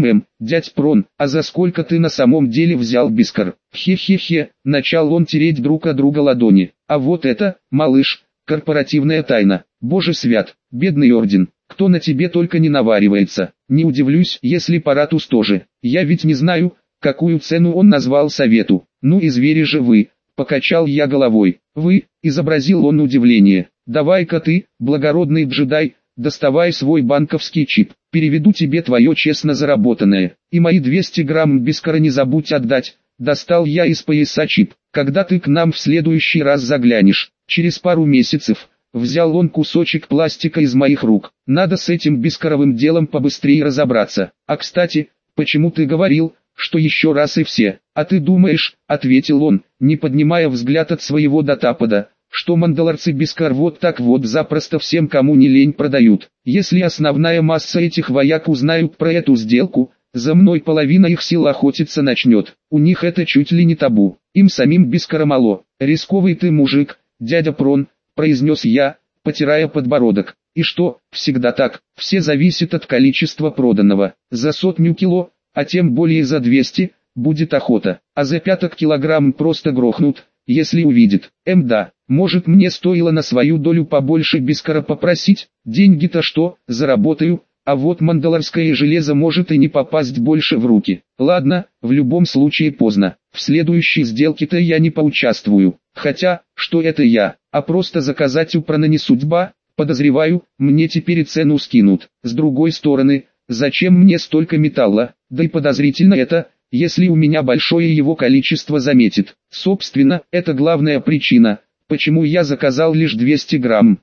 дядь Прон, а за сколько ты на самом деле взял бискар? Хе-хе-хе, начал он тереть друг о друга ладони. А вот это, малыш, корпоративная тайна. Боже свят, бедный орден, кто на тебе только не наваривается. Не удивлюсь, если Паратус тоже. Я ведь не знаю, какую цену он назвал совету. И звери же вы, покачал я головой. Вы, изобразил он удивление. Давай-ка ты, благородный джедай, доставай свой банковский чип. Переведу тебе твое честно заработанное. И мои 200 грамм бискара не забудь отдать. Достал я из пояса чип. Когда ты к нам в следующий раз заглянешь, через пару месяцев, взял он кусочек пластика из моих рук. Надо с этим бискаровым делом побыстрее разобраться. А кстати, почему ты говорил, что еще раз и все? А ты думаешь, ответил он, не поднимая взгляд от своего датапада, что мандалорцы бискар вот так вот запросто всем, кому не лень, продают. Если основная масса этих вояк узнают про эту сделку, за мной половина их сил охотиться начнет. У них это чуть ли не табу. Им самим бискара мало. Рисковый ты мужик, дядя Прон, произнес я, потирая подбородок. И что, всегда так, все зависит от количества проданного. За 100 кило, а тем более за 200, будет охота. А за 5 килограмм просто грохнут, если увидит. Да, может мне стоило на свою долю побольше бискара попросить? Деньги-то что, заработаю, а вот мандалорское железо может и не попасть больше в руки. Ладно, в любом случае поздно. В следующей сделке-то я не поучаствую. Хотя, что это я, а просто заказать у Прона не судьба, подозреваю, мне теперь и цену скинут. С другой стороны, зачем мне столько металла, да и подозрительно это, если у меня большое его количество заметит. Собственно, это главная причина, почему я заказал лишь 200 грамм.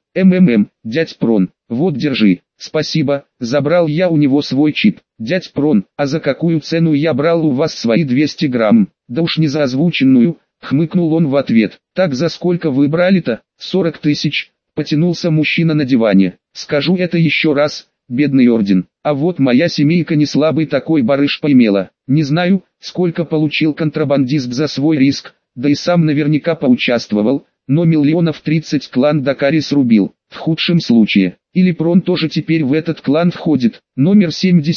Дядь Прон, вот держи. Спасибо, забрал я у него свой чип. Дядь Прон, а за какую цену я брал у вас свои 200 грамм? Да уж не за озвученную, хмыкнул он в ответ. Так за сколько вы брали-то? 40 тысяч, потянулся мужчина на диване. Скажу это еще раз, бедный орден. А вот моя семейка не слабый такой барыш поимела. Не знаю, сколько получил контрабандист за свой риск, да и сам наверняка поучаствовал, но миллионов 30 клан Дакари срубил. В худшем случае, или Прон тоже теперь в этот клан входит. Номер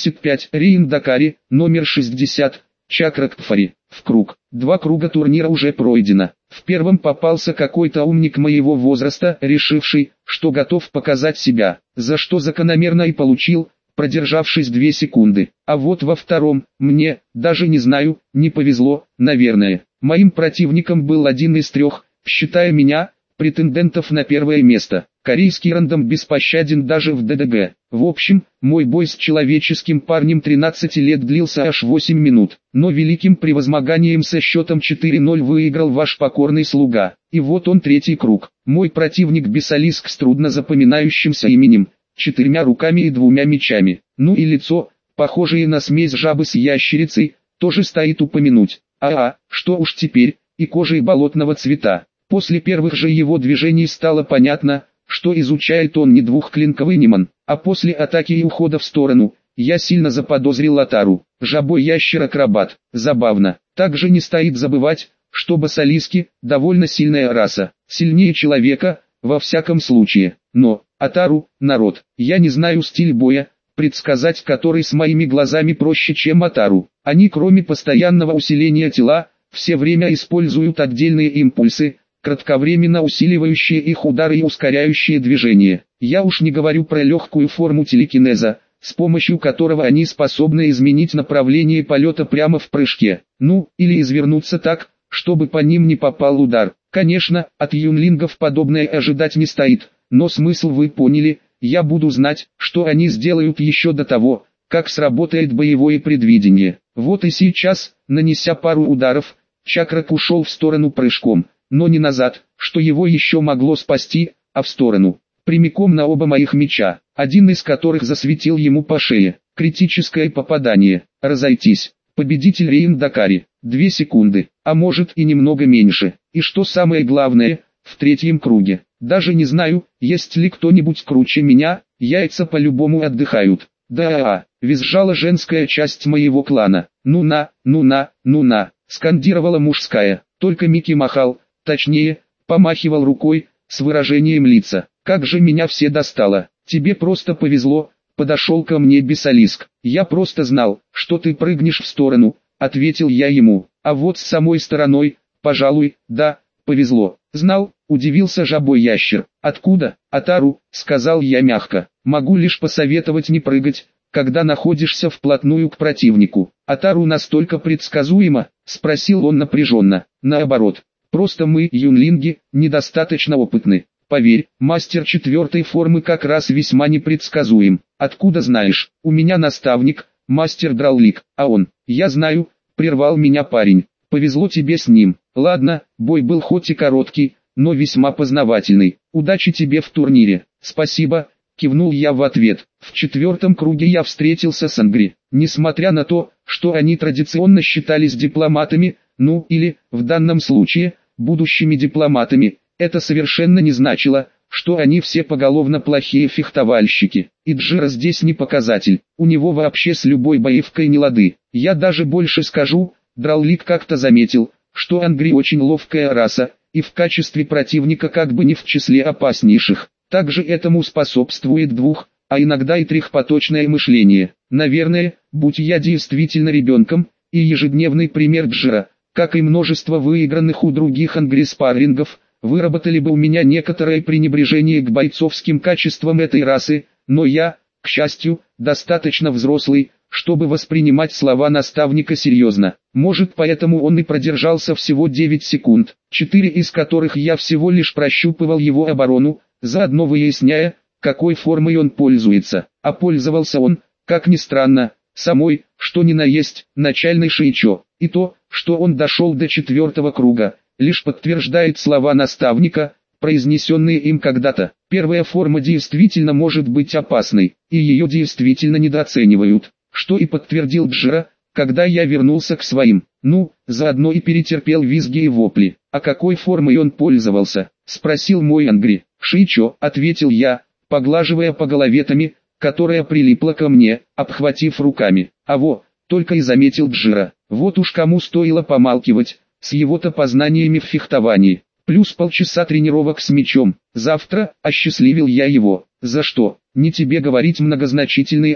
75 Рейн Дакари, номер 60 Чакра Кфари. В круг. 2 круга турнира уже пройдено. В первом попался какой-то умник моего возраста, решивший, что готов показать себя, за что закономерно и получил, продержавшись 2 секунды. А вот во втором, мне, даже не знаю, не повезло, наверное. Моим противником был один из 3, считая меня, претендентов на первое место. Корейский рандом беспощаден даже в ДДГ. В общем, мой бой с человеческим парнем 13 лет длился аж 8 минут. Но великим превозмоганием со счетом 4-0 выиграл ваш покорный слуга. И вот он, 3-й круг. Мой противник Бесалиск с трудно запоминающимся именем, 4 руками и 2 мечами. Ну и лицо, похожее на смесь жабы с ящерицей, тоже стоит упомянуть. Что уж теперь, и кожей болотного цвета. После первых же его движений стало понятно, что изучает он не двухклинковый ниман, а после атаки и ухода в сторону, я сильно заподозрил Атару, жабой ящер-акробат. Забавно. Также не стоит забывать, что басалиски – довольно сильная раса, сильнее человека, во всяком случае. Но, Атару, народ, я не знаю стиль боя, предсказать который с моими глазами проще, чем Атару. Они кроме постоянного усиления тела, все время используют отдельные импульсы, кратковременно усиливающие их удары и ускоряющие движение. Я уж не говорю про легкую форму телекинеза, с помощью которого они способны изменить направление полета прямо в прыжке. Ну, или извернуться так, чтобы по ним не попал удар. Конечно, от юнлингов подобное ожидать не стоит, но смысл вы поняли, я буду знать, что они сделают еще до того, как сработает боевое предвидение. Вот и сейчас, нанеся пару ударов, Чакрак ушел в сторону прыжком, но не назад, что его еще могло спасти, а в сторону, прямиком на оба моих меча, один из которых засветил ему по шее. Критическое попадание. Разойтись. Победитель Рейн Дакари. 2 секунды, а может и немного меньше. И что самое главное, в 3-м круге. Даже не знаю, есть ли кто-нибудь круче меня, яйца по-любому отдыхают. Визжала женская часть моего клана. Ну на, скандировала мужская. Только Микки махал, точнее, помахивал рукой, с выражением лица. Как же меня все достало. Тебе просто повезло, подошел ко мне Бесалиск. Я просто знал, что ты прыгнешь в сторону, ответил я ему. А вот с самой стороной, пожалуй, да, повезло. Знал, удивился жабой ящер. Откуда? Атару, сказал я мягко. Могу лишь посоветовать не прыгать, когда находишься вплотную к противнику. Атару настолько предсказуемо, спросил он напряженно. Наоборот, просто мы, юнлинги, недостаточно опытны. Поверь, мастер четвертой формы как раз весьма непредсказуем. Откуда знаешь? У меня наставник, мастер Драллик, а он, я знаю, прервал меня парень. Повезло тебе с ним. Ладно, бой был хоть и короткий, но весьма познавательный. Удачи тебе в турнире. Спасибо, кивнул я в ответ. В четвертом круге я встретился с Ангри. Несмотря на то, что они традиционно считались дипломатами, ну или, в данном случае, будущими дипломатами, это совершенно не значило, что они все поголовно плохие фехтовальщики. И Джира здесь не показатель, у него вообще с любой боевкой не лады. Я даже больше скажу, Драллик как-то заметил, что Ангри очень ловкая раса, и в качестве противника как бы не в числе опаснейших. Также этому способствует а иногда и трехпоточное мышление. Наверное, будь я действительно ребенком, и ежедневный пример Джира, как и множество выигранных у других ангри-спаррингов, выработали бы у меня некоторое пренебрежение к бойцовским качествам этой расы, но я, к счастью, достаточно взрослый, чтобы воспринимать слова наставника серьезно. Может, поэтому он и продержался всего 9 секунд, 4 из которых я всего лишь прощупывал его оборону, заодно выясняя, какой формой он пользуется. А пользовался он, как ни странно, самой, что ни на есть, начальной шейчо. И то, что он дошел до 4-го круга, лишь подтверждает слова наставника, произнесенные им когда-то. Первая форма действительно может быть опасной, и ее действительно недооценивают, что и подтвердил Джира, когда я вернулся к своим. Заодно и перетерпел визги и вопли. А какой формой он пользовался? Спросил мой Ангри. Шейчо, ответил я, поглаживая по голове Тами, которая прилипла ко мне, обхватив руками. Только и заметил Джира. Вот уж кому стоило помалкивать, с его-то познаниями в фехтовании. Плюс полчаса тренировок с мечом. Завтра, осчастливил я его. За что? Не тебе говорить многозначительные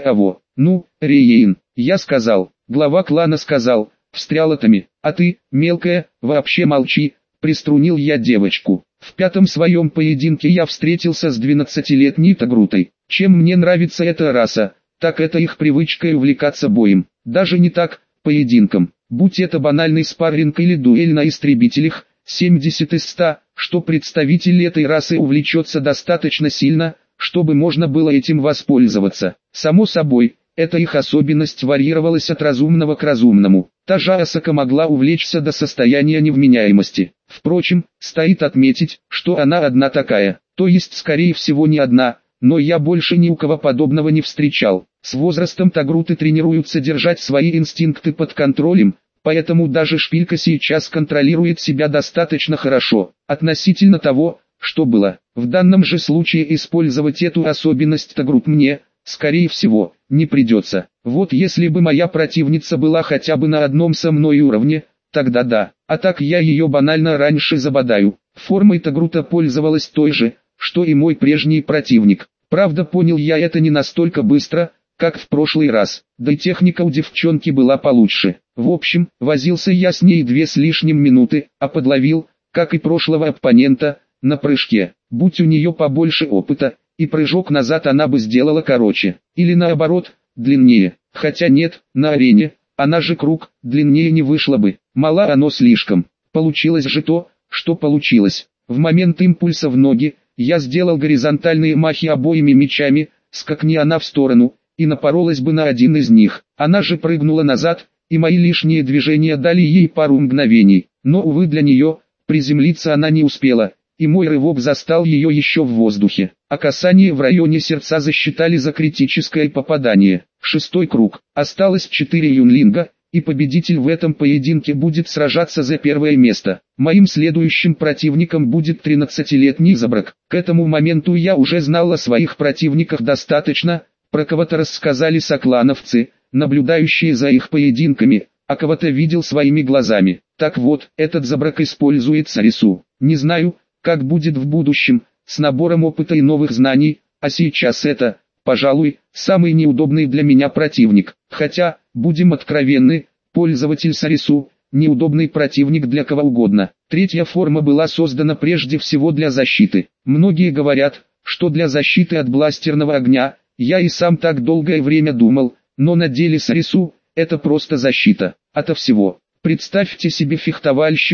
Рейейн. Я сказал. Глава клана сказал. Встряла Тами. А ты, мелкая, вообще молчи. Приструнил я девочку. В 5-м своем поединке я встретился с 12-летней Тагрутой. Чем мне нравится эта раса, так это их привычкой увлекаться боем. Даже не так, поединком. Будь это банальный спарринг или дуэль на истребителях, 70 из 100, что представитель этой расы увлечется достаточно сильно, чтобы можно было этим воспользоваться. Само собой, эта их особенность варьировалась от разумного к разумному. Та же Асака могла увлечься до состояния невменяемости. Впрочем, стоит отметить, что она одна такая, то есть скорее всего не одна, но я больше ни у кого подобного не встречал. С возрастом Тагруты тренируются держать свои инстинкты под контролем, поэтому даже Шпилька сейчас контролирует себя достаточно хорошо, относительно того, что было. В данном же случае использовать эту особенность Тагрут мне, скорее всего, не придется. Вот если бы моя противница была хотя бы на одном со мной уровне, тогда да, а так я ее банально раньше забодаю. Формой Тагрута пользовалась той же, что и мой прежний противник. Правда, понял я это не настолько быстро, как в прошлый раз, да и техника у девчонки была получше. В общем, возился я с ней 2 с лишним минуты, а подловил, как и прошлого оппонента, на прыжке. Будь у нее побольше опыта, и прыжок назад она бы сделала короче, или наоборот, длиннее. Хотя нет, на арене, она же круг, длиннее не вышло бы, мало оно слишком. Получилось же то, что получилось. В момент импульса в ноги, я сделал горизонтальные махи обоими мечами, скакни она в сторону, и напоролась бы на один из них. Она же прыгнула назад, и мои лишние движения дали ей пару мгновений. Но, увы для нее, приземлиться она не успела, и мой рывок застал ее еще в воздухе. А касание в районе сердца засчитали за критическое попадание. 6-й круг. Осталось 4 юнлинга, и победитель в этом поединке будет сражаться за первое место. Моим следующим противником будет 13-летний Забрак. К этому моменту я уже знал о своих противниках достаточно, про кого-то рассказали соклановцы, наблюдающие за их поединками, а кого-то видел своими глазами. Так вот, этот Забрак использует Сарису. Не знаю, как будет в будущем, с набором опыта и новых знаний, а сейчас это, пожалуй, самый неудобный для меня противник. Хотя, будем откровенны, пользователь Сарису – неудобный противник для кого угодно. 3-я форма была создана прежде всего для защиты. Многие говорят, что для защиты от бластерного огня, я и сам так долгое время думал, но на деле Сарису – это просто защита ото всего. Представьте себе фехтовальщика,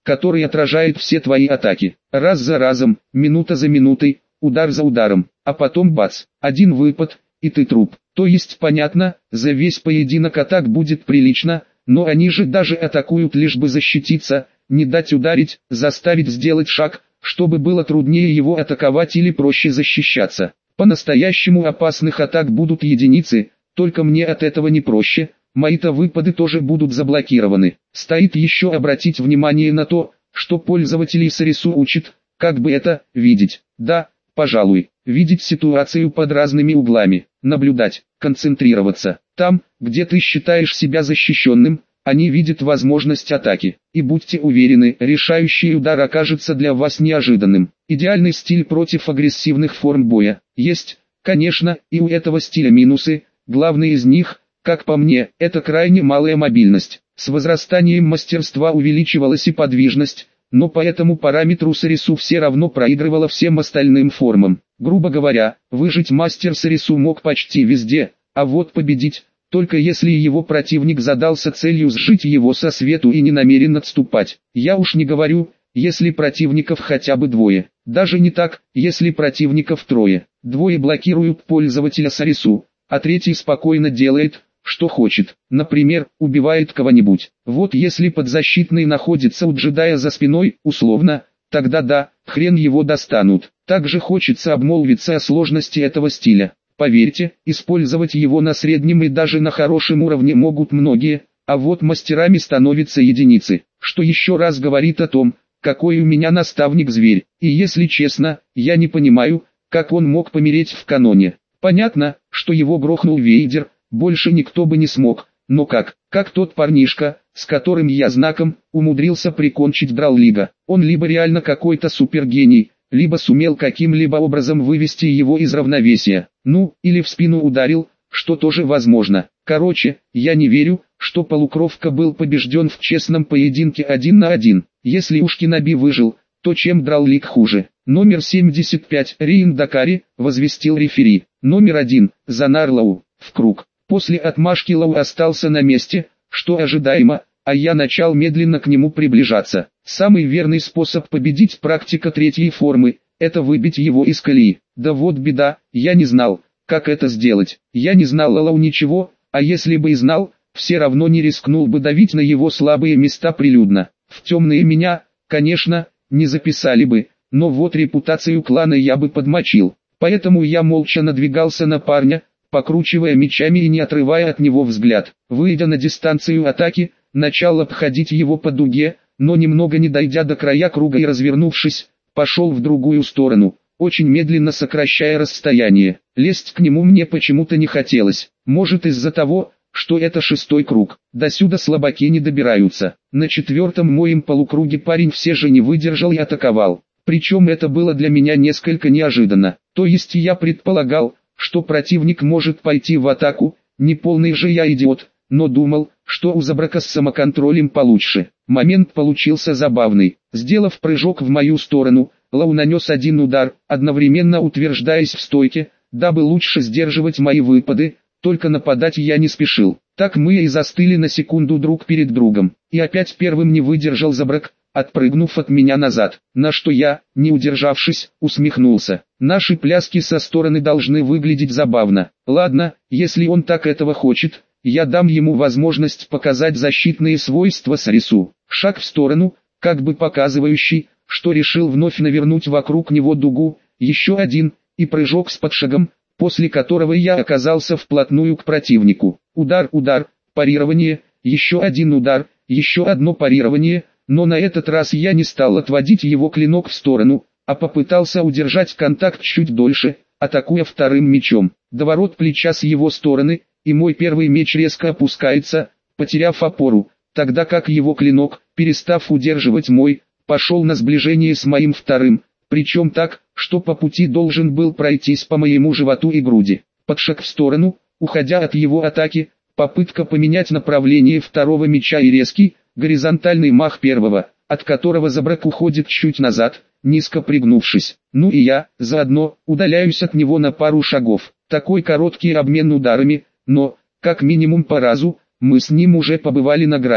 который отражает все твои атаки. Раз за разом, минута за минутой, удар за ударом, а потом бац, один выпад, и ты труп. То есть понятно, за весь поединок атак будет прилично, но они же даже атакуют лишь бы защититься, не дать ударить, заставить сделать шаг, чтобы было труднее его атаковать или проще защищаться. По-настоящему опасных атак будут единицы, только мне от этого не проще, мои-то выпады тоже будут заблокированы. Стоит еще обратить внимание на то, что пользователей Сарису учат, как бы это, видеть. Да, пожалуй, видеть ситуацию под разными углами, наблюдать, концентрироваться. Там, где ты считаешь себя защищенным, они видят возможность атаки. И будьте уверены, решающий удар окажется для вас неожиданным. Идеальный стиль против агрессивных форм боя. Есть, конечно, и у этого стиля минусы. Главный из них, как по мне, это крайне малая мобильность. С возрастанием мастерства увеличивалась и подвижность, но по этому параметру Сарису все равно проигрывала всем остальным формам. Грубо говоря, выжить мастер Сарису мог почти везде, а вот победить, только если его противник задался целью сжить его со свету и не намерен отступать. Я уж не говорю, если противников хотя бы двое. Даже не так, если противников трое. Двое блокируют пользователя Сарису, а третий спокойно делает, что хочет. Например, убивает кого-нибудь. Вот если подзащитный находится у джедая за спиной, условно, тогда да, хрен его достанут. Также хочется обмолвиться о сложности этого стиля. Поверьте, использовать его на среднем и даже на хорошем уровне могут многие, а вот мастерами становятся единицы, что еще раз говорит о том, какой у меня наставник-зверь. И если честно, я не понимаю, как он мог помереть в каноне. Понятно, что его грохнул Вейдер, больше никто бы не смог, но как тот парнишка, с которым я знаком, умудрился прикончить Драллига. Он либо реально какой-то супергений, либо сумел каким-либо образом вывести его из равновесия, ну, или в спину ударил, что тоже возможно. Короче, я не верю, что полукровка был побежден в честном поединке 1 на 1. Если уж Киноби выжил, то чем Драллиг хуже? Номер 75, Риин Дакари, возвестил рефери. Номер 1, Занар Лау, в круг. После отмашки Лау остался на месте, что ожидаемо, а я начал медленно к нему приближаться. Самый верный способ победить практика третьей формы – это выбить его из колеи. Да вот беда, я не знал, как это сделать. Я не знал о Лау ничего, а если бы и знал, все равно не рискнул бы давить на его слабые места прилюдно. В темные меня, конечно, не записали бы, но вот репутацию клана я бы подмочил. Поэтому я молча надвигался на парня, покручивая мечами и не отрывая от него взгляд. Выйдя на дистанцию атаки, начал обходить его по дуге, но немного не дойдя до края круга и развернувшись, пошел в другую сторону, очень медленно сокращая расстояние. Лезть к нему мне почему-то не хотелось, может из-за того, что это 6-й круг. До сюда слабаки не добираются. На 4-м моем полукруге парень все же не выдержал и атаковал. Причем это было для меня несколько неожиданно. То есть я предполагал, что противник может пойти в атаку, не полный же я идиот, но думал, что у Забрака с самоконтролем получше. Момент получился забавный. Сделав прыжок в мою сторону, Лау нанес один удар, одновременно утверждаясь в стойке, дабы лучше сдерживать мои выпады, только нападать я не спешил. Так мы и застыли на секунду друг перед другом. И опять первым не выдержал Забрак, отпрыгнув от меня назад, на что я, не удержавшись, усмехнулся. Наши пляски со стороны должны выглядеть забавно. Ладно, если он так этого хочет, я дам ему возможность показать защитные свойства Сарису. Шаг в сторону, как бы показывающий, что решил вновь навернуть вокруг него дугу, еще один, и прыжок с подшагом, после которого я оказался вплотную к противнику. Удар, парирование, еще один удар, еще одно парирование, но на этот раз я не стал отводить его клинок в сторону, а попытался удержать контакт чуть дольше, атакуя вторым мечом. Доворот плеча с его стороны, и мой первый меч резко опускается, потеряв опору, тогда как его клинок, перестав удерживать мой, пошел на сближение с моим вторым, причем так, что по пути должен был пройтись по моему животу и груди. Подшаг в сторону, уходя от его атаки, попытка поменять направление второго меча и резкий, горизонтальный мах первого, от которого Забрак уходит чуть назад, низко пригнувшись. Ну и я, заодно, удаляюсь от него на пару шагов. Такой короткий обмен ударами, но, как минимум по разу, мы с ним уже побывали на грани.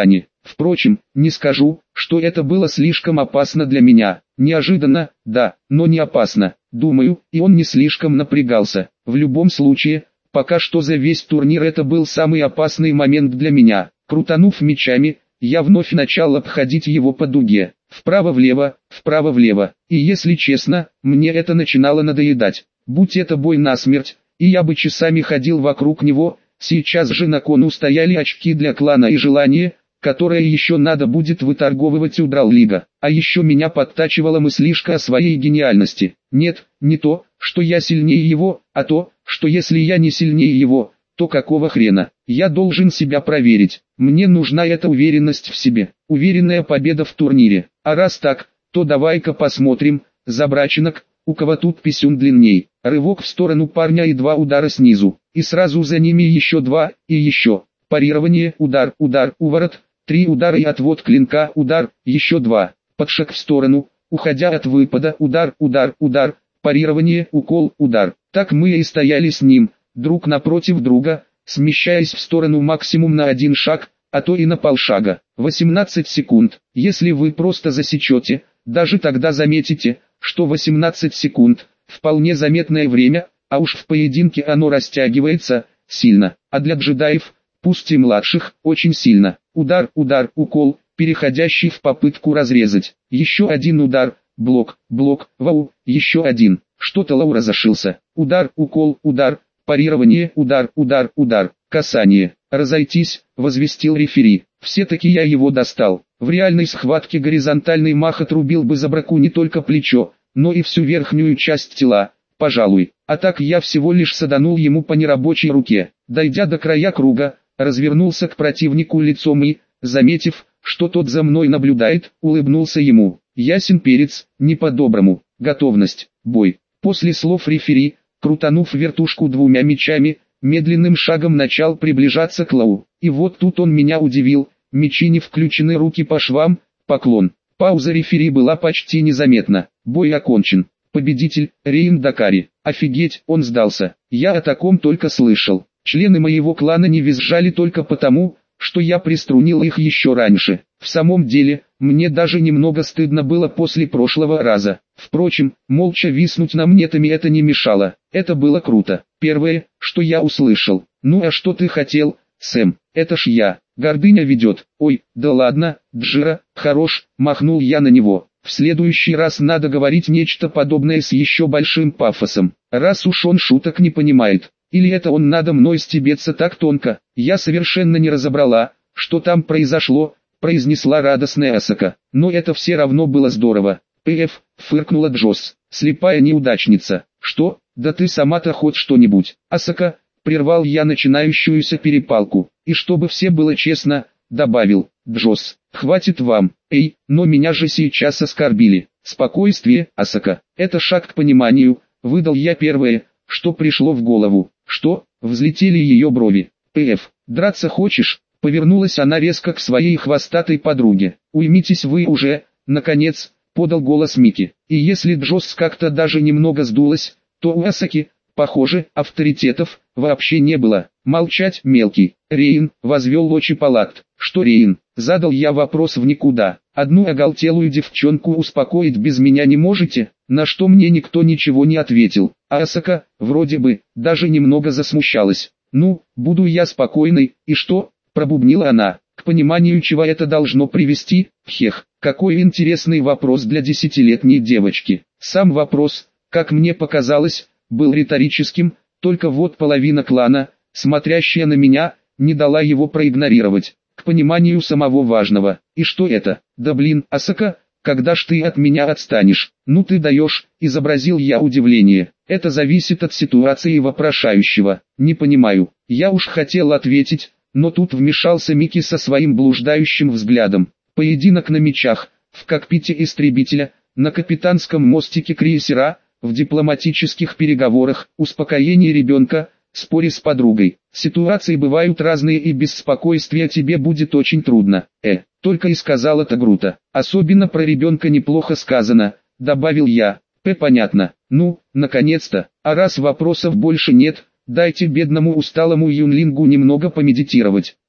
Впрочем, не скажу, что это было слишком опасно для меня. Неожиданно, да, но не опасно. Думаю, и он не слишком напрягался. В любом случае, пока что за весь турнир это был самый опасный момент для меня. Крутанув мячами, я вновь начал обходить его по дуге. Вправо-влево, вправо-влево. И если честно, мне это начинало надоедать. Будь это бой насмерть, и я бы часами ходил вокруг него, сейчас же на кону стояли очки для клана и желание, которое еще надо будет выторговывать у Драллига. А еще меня подтачивала мыслишка о своей гениальности. Нет, не то, что я сильнее его, а то, что если я не сильнее его, то какого хрена? Я должен себя проверить. Мне нужна эта уверенность в себе. Уверенная победа в турнире. А раз так, то давай-ка посмотрим, забраченок, у кого тут писюн длинней. Рывок в сторону парня и 2 удара снизу. И сразу за ними еще 2, и еще. Парирование, удар, удар, уворот, 3 удара и отвод клинка, удар, еще 2. Подшаг в сторону, уходя от выпада, удар, удар, удар, парирование, укол, удар. Так мы и стояли с ним, друг напротив друга, смещаясь в сторону максимум на 1 шаг, а то и на полшага. 18 секунд. Если вы просто засечете, даже тогда заметите, что 18 секунд – вполне заметное время, а уж в поединке оно растягивается сильно, а для джедаев, пусть и младших, очень сильно. Удар, удар, укол, переходящий в попытку разрезать. Еще один удар, блок, блок, вау, еще один. Что-то Лау разошился. Удар, укол, удар, парирование, удар, удар, удар, касание. Разойтись, возвестил рефери. Все-таки я его достал. В реальной схватке горизонтальный мах отрубил бы Забраку не только плечо, но и всю верхнюю часть тела, пожалуй. А так я всего лишь саданул ему по нерабочей руке. Дойдя до края круга, развернулся к противнику лицом и, заметив, что тот за мной наблюдает, улыбнулся ему. Ясен перец, не по-доброму. Готовность, бой. После слов рефери, крутанув вертушку 2 мячами, медленным шагом начал приближаться к Лау. И вот тут он меня удивил, мячи не включены, руки по швам, поклон. Пауза рефери была почти незаметна. Бой окончен. Победитель, Рейн Дакари. Офигеть, он сдался. Я о таком только слышал. Члены моего клана не визжали только потому, что я приструнил их еще раньше. В самом деле, мне даже немного стыдно было после прошлого раза. Впрочем, молча виснуть на мнетами это не мешало. Это было круто. Первое, что я услышал. Ну а что ты хотел, Сэм? Это ж я. Гордыня ведет. Ой, да ладно, Джира, хорош, махнул я на него. В следующий раз надо говорить нечто подобное с еще большим пафосом. Раз уж он шуток не понимает. Или это он надо мной стебется так тонко. Я совершенно не разобрала, что там произошло, произнесла радостная Асака. Но это все равно было здорово. «Пф», фыркнула Джосс, слепая неудачница. «Что? Да ты сама-то хоть что-нибудь». «Асака», прервал я начинающуюся перепалку. «И чтобы все было честно», добавил, «Джосс, хватит вам, эй, но меня же сейчас оскорбили». «Спокойствие, Асака, это шаг к пониманию», выдал я первое, что пришло в голову. «Что?» Взлетели ее брови. «Пф, драться хочешь?» Повернулась она резко к своей хвостатой подруге. «Уймитесь вы уже», наконец, подал голос Микки. И если Джосс как-то даже немного сдулась, то у Асаки, похоже, авторитетов вообще не было. «Молчать, мелкий». «Рейн», возвел очи Палакт. «Что Рейн?» Задал я вопрос в никуда. «Одну оголтелую девчонку успокоить без меня не можете?» На что мне никто ничего не ответил. А Асака, вроде бы, даже немного засмущалась. «Ну, буду я спокойной, и что?» Пробубнила она. «К пониманию, чего это должно привести?» Хех, какой интересный вопрос для 10-летней девочки. Сам вопрос, как мне показалось, был риторическим, только вот половина клана, смотрящая на меня, не дала его проигнорировать. К пониманию самого важного. И что это? Да блин, Асака, когда ж ты от меня отстанешь? Ну ты даешь, изобразил я удивление. Это зависит от ситуации вопрошающего. Не понимаю. Я уж хотел ответить, но тут вмешался Микки со своим блуждающим взглядом. Поединок на мечах, в кокпите истребителя, на капитанском мостике крейсера, в дипломатических переговорах, успокоение ребенка, споре с подругой. Ситуации бывают разные, и без спокойствия тебе будет очень трудно. Только и сказал это Грута. Особенно про ребенка неплохо сказано, добавил я. Понятно. Ну, наконец-то. А раз вопросов больше нет, дайте бедному усталому юнлингу немного помедитировать.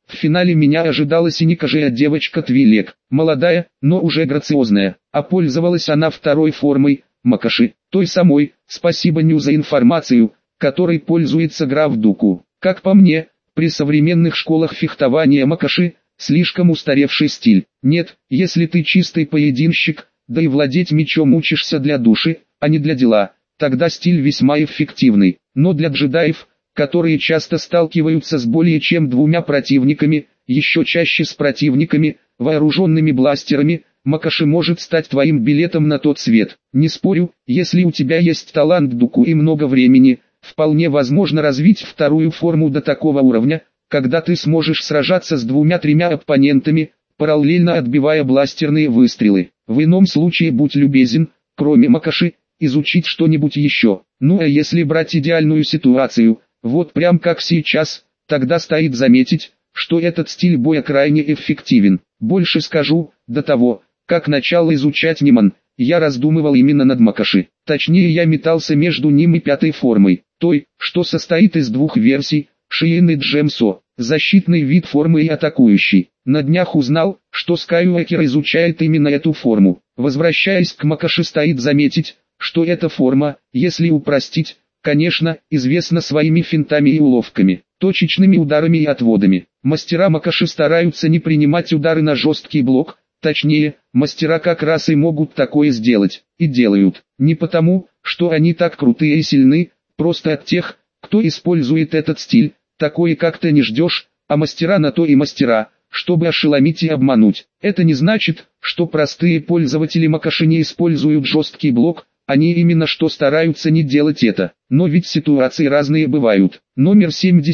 В финале меня ожидала синекожая девочка Твилек, молодая, но уже грациозная, а пользовалась она второй формой, Макоши, той самой, спасибо Ню за информацию, которой пользуется граф Дуку. Как по мне, при современных школах фехтования Макоши – слишком устаревший стиль. Нет, если ты чистый поединщик, да и владеть мечом учишься для души, а не для дела, тогда стиль весьма эффективный. Но для джедаев, которые часто сталкиваются с более чем двумя противниками, еще чаще с противниками, вооруженными бластерами, Макоши может стать твоим билетом на тот свет. Не спорю, если у тебя есть талант к дуку и много времени, вполне возможно развить вторую форму до такого уровня, когда ты сможешь сражаться с двумя-тремя оппонентами, параллельно отбивая бластерные выстрелы. В ином случае будь любезен, кроме Макоши, изучить что-нибудь еще. Ну а если брать идеальную ситуацию, вот прям как сейчас, тогда стоит заметить, что этот стиль боя крайне эффективен. Больше скажу, до того, как начал изучать Ниман, я раздумывал именно над Макоши. Точнее я метался между ним и пятой формой, той, что состоит из двух версий, Шиен и Джемсо, защитный вид формы и атакующий. На днях узнал, что Скайуокер изучает именно эту форму. Возвращаясь к Макоши, стоит заметить, что эта форма, если упростить, конечно, известна своими финтами и уловками, точечными ударами и отводами. Мастера Макоши стараются не принимать удары на жесткий блок, точнее, мастера как раз и могут такое сделать, и делают. Не потому, что они так крутые и сильны, просто от тех, кто использует этот стиль, такое как-то не ждешь, а мастера на то и мастера, чтобы ошеломить и обмануть. Это не значит, что простые пользователи Макоши не используют жесткий блок, они именно что стараются не делать это. Но ведь ситуации разные бывают. Номер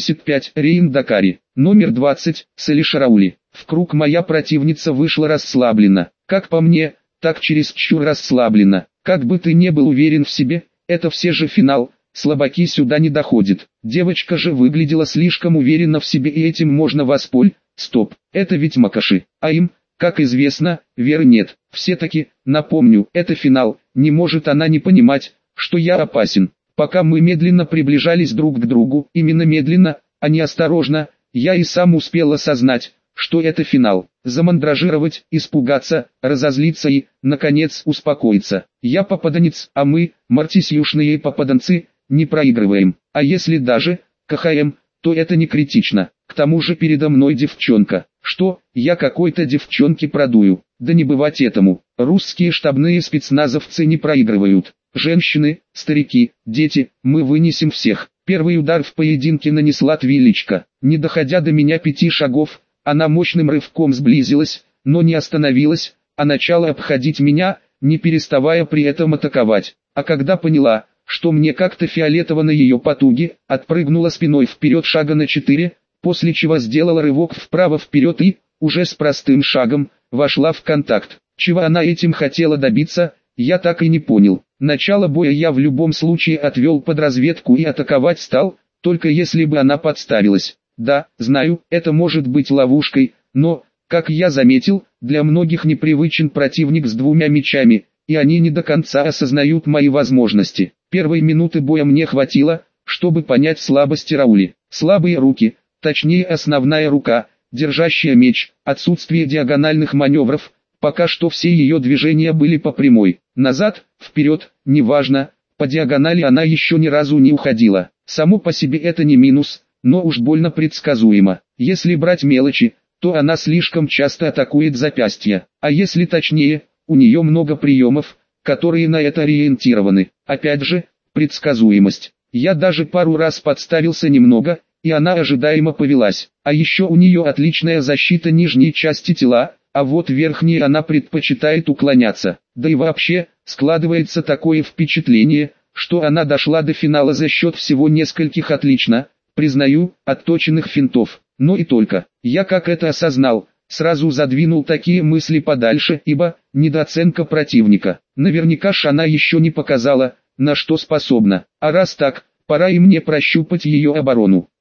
75 Рейн Дакари. Номер 20 Селиша Раули. В круг моя противница вышла расслабленно. Как по мне, так чересчур расслабленно. Как бы ты не был уверен в себе, это все же финал, слабаки сюда не доходят. Девочка же выглядела слишком уверенно в себе и этим можно воспользоваться. Стоп, это ведь Макоши, а им, как известно, веры нет. Все-таки, напомню, это финал, не может она не понимать, что я опасен. Пока мы медленно приближались друг к другу, именно медленно, а не осторожно, я и сам успел осознать, что это финал. Замандражировать, испугаться, разозлиться и, наконец, успокоиться. Я попаданец, а мы, мартисюшные попаданцы, не проигрываем. А если даже КХМ, то это не критично. К тому же передо мной девчонка. Что, я какой-то девчонке продую? Да не бывать этому. Русские штабные спецназовцы не проигрывают. Женщины, старики, дети, мы вынесем всех. Первый удар в поединке нанесла Твиличка. Не доходя до меня 5 шагов, она мощным рывком сблизилась, но не остановилась, а начала обходить меня, не переставая при этом атаковать. А когда поняла, что мне как-то фиолетово на ее потуги, отпрыгнула спиной вперед шага на 4, после чего сделала рывок вправо-вперед и, уже с простым шагом, вошла в контакт. Чего она этим хотела добиться, я так и не понял. Начало боя я в любом случае отвел под разведку и атаковать стал, только если бы она подставилась. Да, знаю, это может быть ловушкой, но, как я заметил, для многих непривычен противник с двумя мечами, и они не до конца осознают мои возможности. Первой минуты боя мне хватило, чтобы понять слабости Раули. Слабые руки, точнее основная рука, держащая меч, отсутствие диагональных маневров, пока что все ее движения были по прямой. Назад, вперед, неважно, по диагонали она еще ни разу не уходила. Само по себе это не минус, но уж больно предсказуемо. Если брать мелочи, то она слишком часто атакует запястья, а если точнее, у нее много приемов, которые на это ориентированы. Опять же, предсказуемость. Я даже пару раз подставился немного, и она ожидаемо повелась. А еще у нее отличная защита нижней части тела, а вот верхней она предпочитает уклоняться. Да и вообще, складывается такое впечатление, что она дошла до финала за счет всего нескольких отлично, признаю, отточенных финтов. Но и только. Я как это осознал, сразу задвинул такие мысли подальше, ибо, недооценка противника. Наверняка ж она еще не показала, на что способна. А раз так, пора и мне прощупать ее оборону.